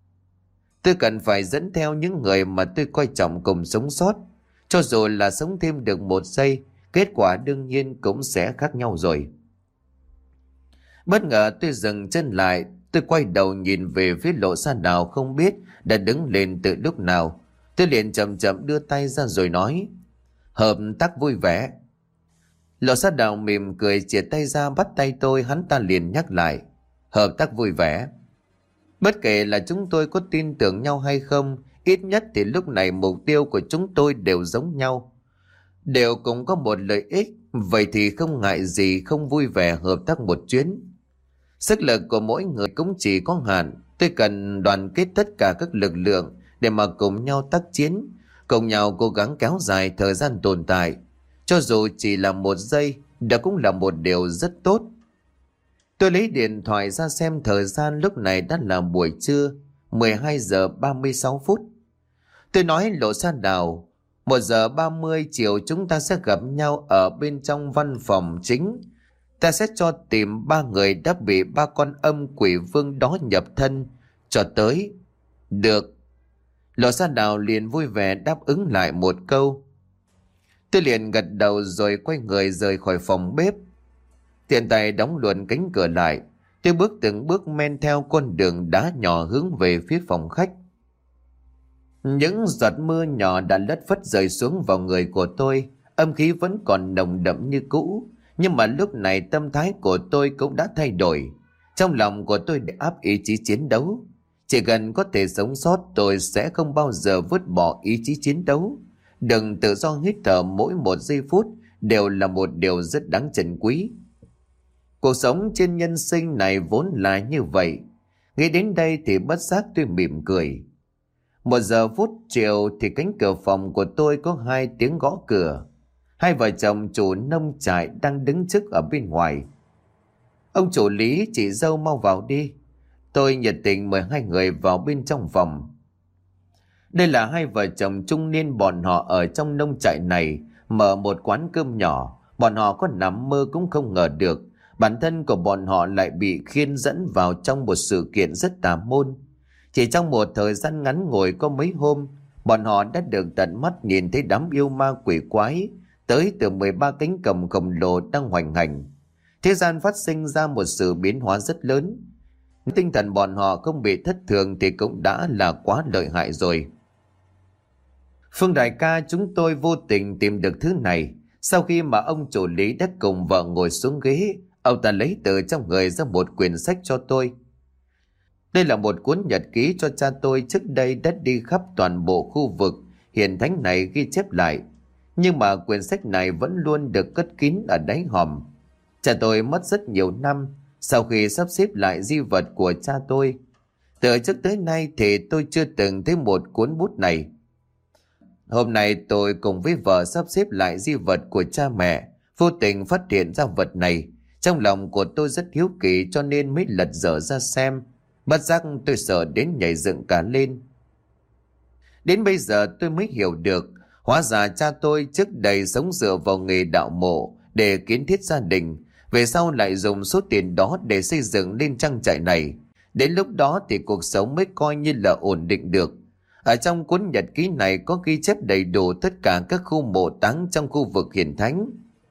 Tôi cần phải dẫn theo những người mà tôi coi trọng cùng sống sót. Cho dù là sống thêm được một giây, kết quả đương nhiên cũng sẽ khác nhau rồi. Bất ngờ tôi dừng chân lại, tôi quay đầu nhìn về phía Lộ Sa Đào không biết đã đứng lên từ lúc nào. Tôi liền chậm chậm đưa tay ra rồi nói, hợp tác vui vẻ. Lộ Sa Đào mỉm cười chìa tay ra bắt tay tôi, hắn ta liền nhắc lại, hợp tác vui vẻ. Bất kể là chúng tôi có tin tưởng nhau hay không, ít nhất thì lúc này mục tiêu của chúng tôi đều giống nhau, đều cũng có một lợi ích. Vậy thì không ngại gì không vui vẻ hợp tác một chuyến. Sức lực của mỗi người cũng chỉ có hạn, tôi cần đoàn kết tất cả các lực lượng để mà cùng nhau tác chiến, cùng nhau cố gắng kéo dài thời gian tồn tại. Cho dù chỉ là một giây, đó cũng là một điều rất tốt. Tôi lấy điện thoại ra xem thời gian, lúc này đã là buổi trưa, mười hai giờ ba mươi sáu phút. Tôi nói Lộ Sa Đào, một giờ ba mươi chiều chúng ta sẽ gặp nhau ở bên trong văn phòng chính. Ta sẽ cho tìm ba người đã bị ba con âm quỷ vương đó nhập thân, cho tới. Được. Lộ Sa Đào liền vui vẻ đáp ứng lại một câu. Tôi liền gật đầu rồi quay người rời khỏi phòng bếp. Tiện tay đóng luôn cánh cửa lại, tôi bước từng bước men theo con đường đá nhỏ hướng về phía phòng khách. Những giọt mưa nhỏ đã lất phất rơi xuống vào người của tôi, âm khí vẫn còn nồng đậm như cũ. Nhưng mà lúc này tâm thái của tôi cũng đã thay đổi. Trong lòng của tôi để áp ý chí chiến đấu. Chỉ cần có thể sống sót, tôi sẽ không bao giờ vứt bỏ ý chí chiến đấu. Đừng tự do hít thở, mỗi một giây phút đều là một điều rất đáng trân quý. Cuộc sống trên nhân sinh này vốn là như vậy. Nghĩ đến đây thì bất giác tôi mỉm cười. Một giờ phút chiều thì cánh cửa phòng của tôi có hai tiếng gõ cửa. Hai vợ chồng chủ nông trại đang đứng trước ở bên ngoài. Ông chủ Lý, chị dâu mau vào đi. Tôi nhiệt tình mời hai người vào bên trong phòng. Đây là hai vợ chồng trung niên, bọn họ ở trong nông trại này mở một quán cơm nhỏ. Bọn họ có nằm mơ cũng không ngờ được bản thân của bọn họ lại bị khiên dẫn vào trong một sự kiện rất tà môn. Chỉ trong một thời gian ngắn ngủi có mấy hôm Bọn họ đã được tận mắt nhìn thấy đám yêu ma quỷ quái tới từ mười ba cánh cầm khổng lồ đang hoành hành. Thế gian phát sinh ra một sự biến hóa rất lớn. Tinh thần bọn họ không bị thất thường thì cũng đã là quá lợi hại rồi. Phương đại ca, chúng tôi vô tình tìm được thứ này. Sau khi mà ông chủ Lý đã cùng vợ ngồi xuống ghế, ông ta lấy từ trong người ra một quyển sách cho tôi. Đây là một cuốn nhật ký cho cha tôi trước đây đã đi khắp toàn bộ khu vực hiền thánh này ghi chép lại. Nhưng mà quyển sách này vẫn luôn được cất kín ở đáy hòm. Cha tôi mất rất nhiều năm sau khi sắp xếp lại di vật của cha tôi. Từ trước tới nay thì tôi chưa từng thấy một cuốn bút này. Hôm nay tôi cùng với vợ sắp xếp lại di vật của cha mẹ, vô tình phát hiện ra vật này. Trong lòng của tôi rất hiếu kỳ cho nên mới lật dở ra xem. Bất giác tôi sợ đến nhảy dựng cả lên. Đến bây giờ tôi mới hiểu được, hóa ra cha tôi trước đây sống dựa vào nghề đạo mộ để kiến thiết gia đình, về sau lại dùng số tiền đó để xây dựng lên trang trại này. Đến lúc đó thì cuộc sống mới coi như là ổn định được. Ở trong cuốn nhật ký này có ghi chép đầy đủ tất cả các khu mộ táng trong khu vực hiền thánh.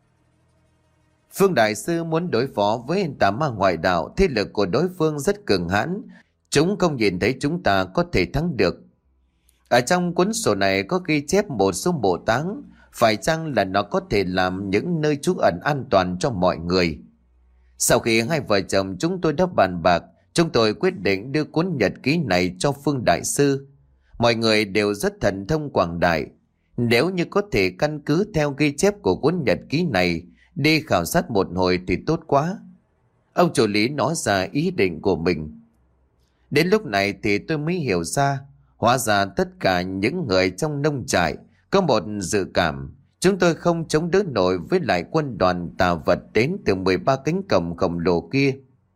Phương đại sư muốn đối phó với tà ma ngoại đạo, thế lực của đối phương rất cường hãn. Chúng không nhìn thấy chúng ta có thể thắng được. Ở trong cuốn sổ này có ghi chép một số mộ táng, phải chăng là nó có thể làm những nơi trú ẩn an toàn cho mọi người. Sau khi hai vợ chồng chúng tôi đã bàn bạc, chúng tôi quyết định đưa cuốn nhật ký này cho Phương đại sư. Mọi người đều rất thần thông quảng đại. Nếu như có thể căn cứ theo ghi chép của cuốn nhật ký này đi khảo sát một hồi thì tốt quá. Ông chủ Lý nói ra ý định của mình. Đến lúc này thì tôi mới hiểu ra, hóa ra tất cả những người trong nông trại có một dự cảm chúng tôi không chống đỡ nổi với lại quân đoàn tà vật đến từ mười ba cánh cổng khổng lồ kia.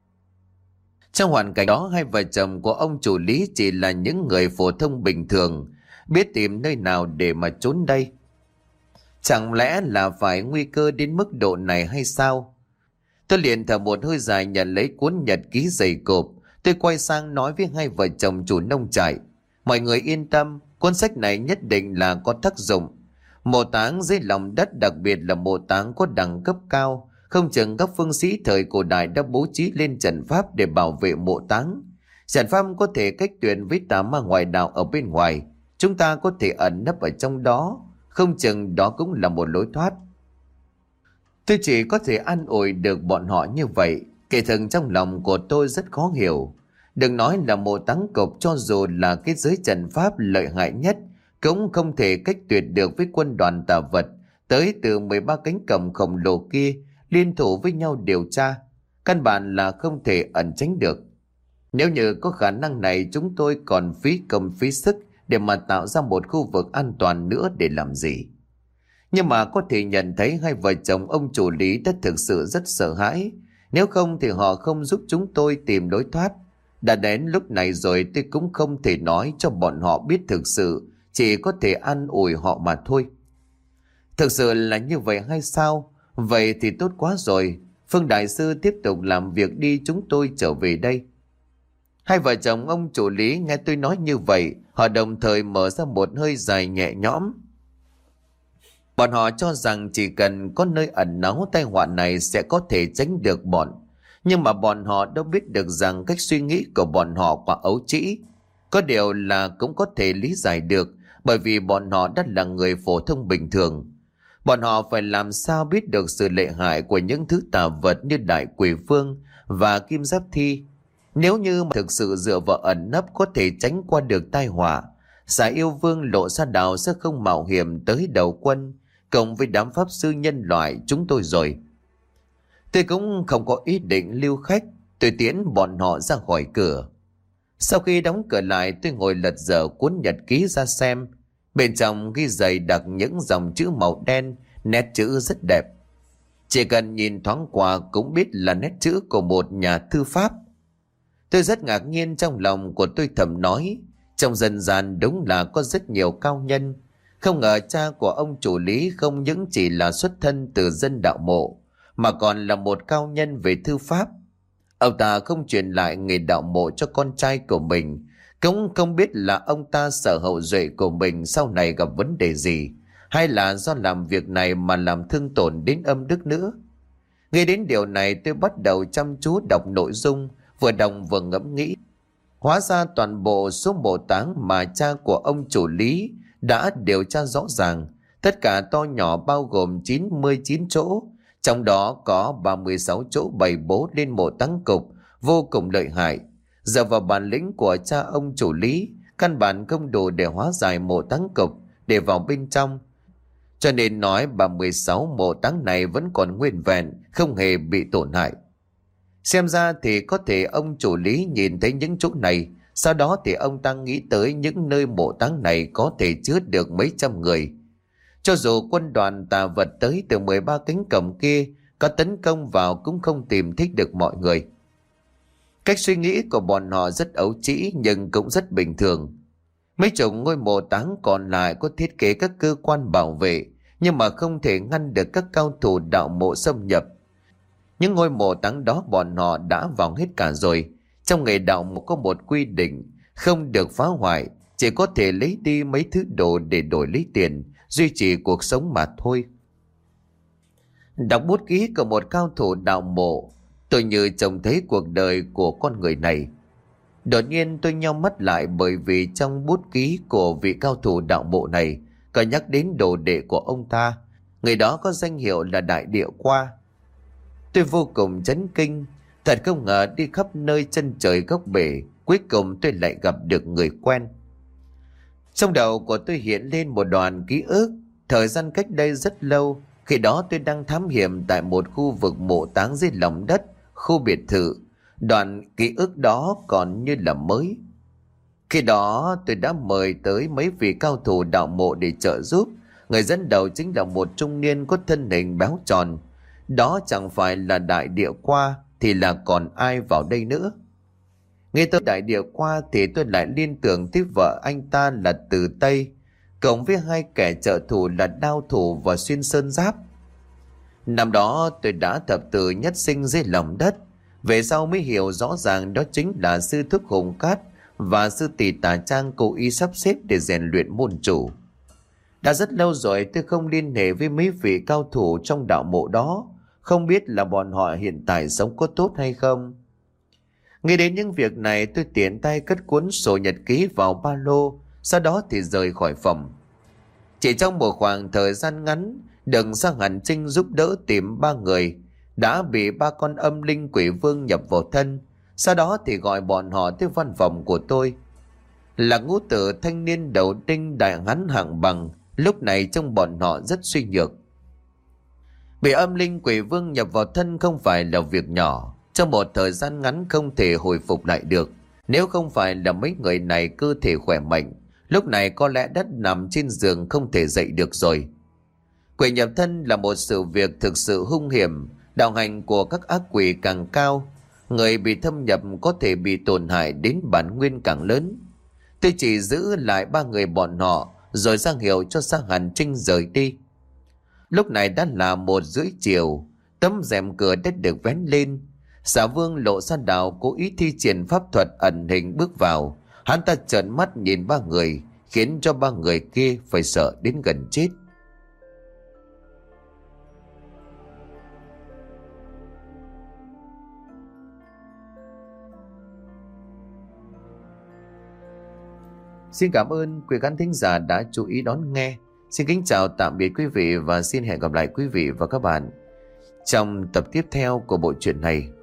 Trong hoàn cảnh đó, hai vợ chồng của ông chủ Lý chỉ là những người phổ thông bình thường, biết tìm nơi nào để mà trốn đây. Chẳng lẽ là phải nguy cơ đến mức độ này hay sao? Tôi liền thở một hơi dài nhận lấy cuốn nhật ký dày cộp. Tôi quay sang nói với hai vợ chồng chủ nông trại. Mọi người yên tâm, cuốn sách này nhất định là có tác dụng. Mộ táng dưới lòng đất, đặc biệt là mộ táng có đẳng cấp cao, không chừng các phương sĩ thời cổ đại đã bố trí lên trận pháp để bảo vệ mộ táng. Trận pháp có thể cách tuyệt với tà ma ngoại đạo ở bên ngoài. Chúng ta có thể ẩn nấp ở trong đó, không chừng đó cũng là một lối thoát. Tôi chỉ có thể an ủi được bọn họ như vậy. Kể thực trong lòng của tôi rất khó hiểu. Đừng nói là mộ táng cộc, cho dù là cái giới trận pháp lợi hại nhất cũng không thể cách tuyệt được với quân đoàn tà vật tới từ mười ba cánh cổng khổng lồ kia liên thủ với nhau điều tra. Căn bản là không thể ẩn tránh được. Nếu như có khả năng này, chúng tôi còn phí công phí sức để mà tạo ra một khu vực an toàn nữa để làm gì? Nhưng mà có thể nhận thấy hai vợ chồng ông chủ Lý đã thực sự rất sợ hãi. Nếu không thì họ không giúp chúng tôi tìm lối thoát. Đã đến lúc này rồi, tôi cũng không thể nói cho bọn họ biết thực sự, chỉ có thể an ủi họ mà thôi. Thực sự là như vậy hay sao? Vậy thì tốt quá rồi. Phương đại sư tiếp tục làm việc đi, chúng tôi trở về đây. Hai vợ chồng ông chủ Lý nghe tôi nói như vậy, họ đồng thời mở ra một hơi dài nhẹ nhõm. Bọn họ cho rằng chỉ cần có nơi ẩn náu, tai họa này sẽ có thể tránh được bọn. Nhưng mà bọn họ đâu biết được rằng cách suy nghĩ của bọn họ quá ấu trĩ. Có điều là cũng có thể lý giải được, bởi vì bọn họ đã là người phổ thông bình thường. Bọn họ phải làm sao biết được sự lợi hại của những thứ tà vật như đại quỷ vương và kim giáp thi. Nếu như mà thực sự dựa vào ẩn nấp có thể tránh qua được tai họa, Xà Yêu Vương Lộ Sa Đào sẽ không mạo hiểm tới đầu quân cộng với đám pháp sư nhân loại chúng tôi rồi. Tôi cũng không có ý định lưu khách, tôi tiễn bọn họ ra khỏi cửa. Sau khi đóng cửa lại, tôi ngồi lật dở cuốn nhật ký ra xem. Bên trong ghi dày đặc những dòng chữ màu đen, nét chữ rất đẹp. Chỉ cần nhìn thoáng qua cũng biết là nét chữ của một nhà thư pháp. Tôi rất ngạc nhiên, trong lòng của tôi thầm nói, trong dân gian đúng là có rất nhiều cao nhân. Không ngờ cha của ông chủ Lý không những chỉ là xuất thân từ dân đạo mộ, mà còn là một cao nhân về thư pháp. Ông ta không truyền lại nghề đạo mộ cho con trai của mình, Cũng không biết là ông ta sợ hậu duệ của mình sau này gặp vấn đề gì, hay là do làm việc này mà làm thương tổn đến âm đức nữa. Nghe đến điều này tôi bắt đầu chăm chú đọc nội dung, vừa đọc vừa ngẫm nghĩ. Hóa ra toàn bộ số mộ táng mà cha của ông chủ Lý đã điều tra rõ ràng, tất cả to nhỏ bao gồm chín mươi chín chỗ, trong đó có ba mươi sáu chỗ bày bố lên mộ táng cục, vô cùng lợi hại. Giờ vào bản lĩnh của cha ông chủ Lý, căn bản không đủ để hóa giải mộ táng cục để vào bên trong. Cho nên nói ba mươi sáu mộ táng này vẫn còn nguyên vẹn, không hề bị tổn hại. Xem ra thì có thể ông chủ Lý nhìn thấy những chỗ này, sau đó thì ông ta nghĩ tới những nơi mộ táng này có thể chứa được mấy trăm người. Cho dù quân đoàn tà vật tới từ mười ba cánh cổng kia có tấn công vào cũng không tìm thích được mọi người. Cách suy nghĩ của bọn họ rất ấu trĩ nhưng cũng rất bình thường. Mấy chục ngôi mộ táng còn lại có thiết kế các cơ quan bảo vệ, nhưng mà không thể ngăn được các cao thủ đạo mộ xâm nhập. Những ngôi mộ táng đó bọn họ đã vào hết cả rồi. Trong nghề đạo mộ có một quy định, không được phá hoại, chỉ có thể lấy đi mấy thứ đồ để đổi lấy tiền, duy trì cuộc sống mà thôi. Đọc bút ký của một cao thủ đạo mộ, tôi như trông thấy cuộc đời của con người này. Đột nhiên tôi nheo mắt lại, bởi vì trong bút ký của vị cao thủ đạo mộ này có nhắc đến đồ đệ của ông ta. Người đó có danh hiệu là Đại Địa Qua. Tôi vô cùng chấn kinh, thật không ngờ đi khắp nơi chân trời góc bể, cuối cùng tôi lại gặp được người quen. Trong đầu của tôi hiện lên một đoạn ký ức, thời gian cách đây rất lâu, khi đó tôi đang thám hiểm tại một khu vực mộ táng dưới lòng đất, khu biệt thự. Đoạn ký ức đó còn như là mới. Khi đó tôi đã mời tới mấy vị cao thủ đạo mộ để trợ giúp. Người dẫn đầu chính là một trung niên có thân hình béo tròn. Đó chẳng phải là Đại Địa Qua thì là còn ai vào đây nữa. Nghe tới Đại Địa Qua thì tôi lại liên tưởng tới vợ anh ta là Từ Tây, cộng với hai kẻ trợ thủ là Đao Thủ và Xuyên Sơn Giáp. Năm đó tôi đã thập tử nhất sinh dưới lòng đất, về sau mới hiểu rõ ràng đó chính là sư thúc Hùng Cát và sư tỷ Tà Trang cố ý sắp xếp để rèn luyện môn chủ. Đã rất lâu rồi tôi không liên hệ với mấy vị cao thủ trong đạo mộ đó, không biết là bọn họ hiện tại sống có tốt hay không. Nghĩ đến những việc này, tôi tiện tay cất cuốn sổ nhật ký vào ba lô, sau đó thì rời khỏi phòng. Chỉ trong một khoảng thời gian ngắn, Đừng sang hành trinh giúp đỡ tìm ba người đã bị ba con âm linh quỷ vương nhập vào thân. Sau đó thì gọi bọn họ tới văn phòng của tôi. Là ngũ tử thanh niên đầu đinh đại hán hạng bằng, lúc này trong bọn họ rất suy nhược. Bị âm linh quỷ vương nhập vào thân không phải là việc nhỏ, trong một thời gian ngắn không thể hồi phục lại được. Nếu không phải là mấy người này cơ thể khỏe mạnh, lúc này có lẽ đã nằm trên giường không thể dậy được rồi. Quỷ nhập thân là một sự việc thực sự hung hiểm, đạo hành của các ác quỷ càng cao, người bị thâm nhập có thể bị tổn hại đến bản nguyên càng lớn. Tôi chỉ giữ lại ba người bọn họ rồi ra hiệu cho Sa Hàn Trinh rời đi. Lúc này đã là một rưỡi chiều, tấm rèm cửa đã được vén lên. Xà Vương Lộ Sa Đào cố ý thi triển pháp thuật ẩn hình bước vào. Hắn ta trợn mắt nhìn ba người, khiến cho ba người kia phải sợ đến gần chết. Xin cảm ơn quý khán thính giả đã chú ý đón nghe. Xin kính chào tạm biệt quý vị và xin hẹn gặp lại quý vị và các bạn trong tập tiếp theo của bộ truyện này.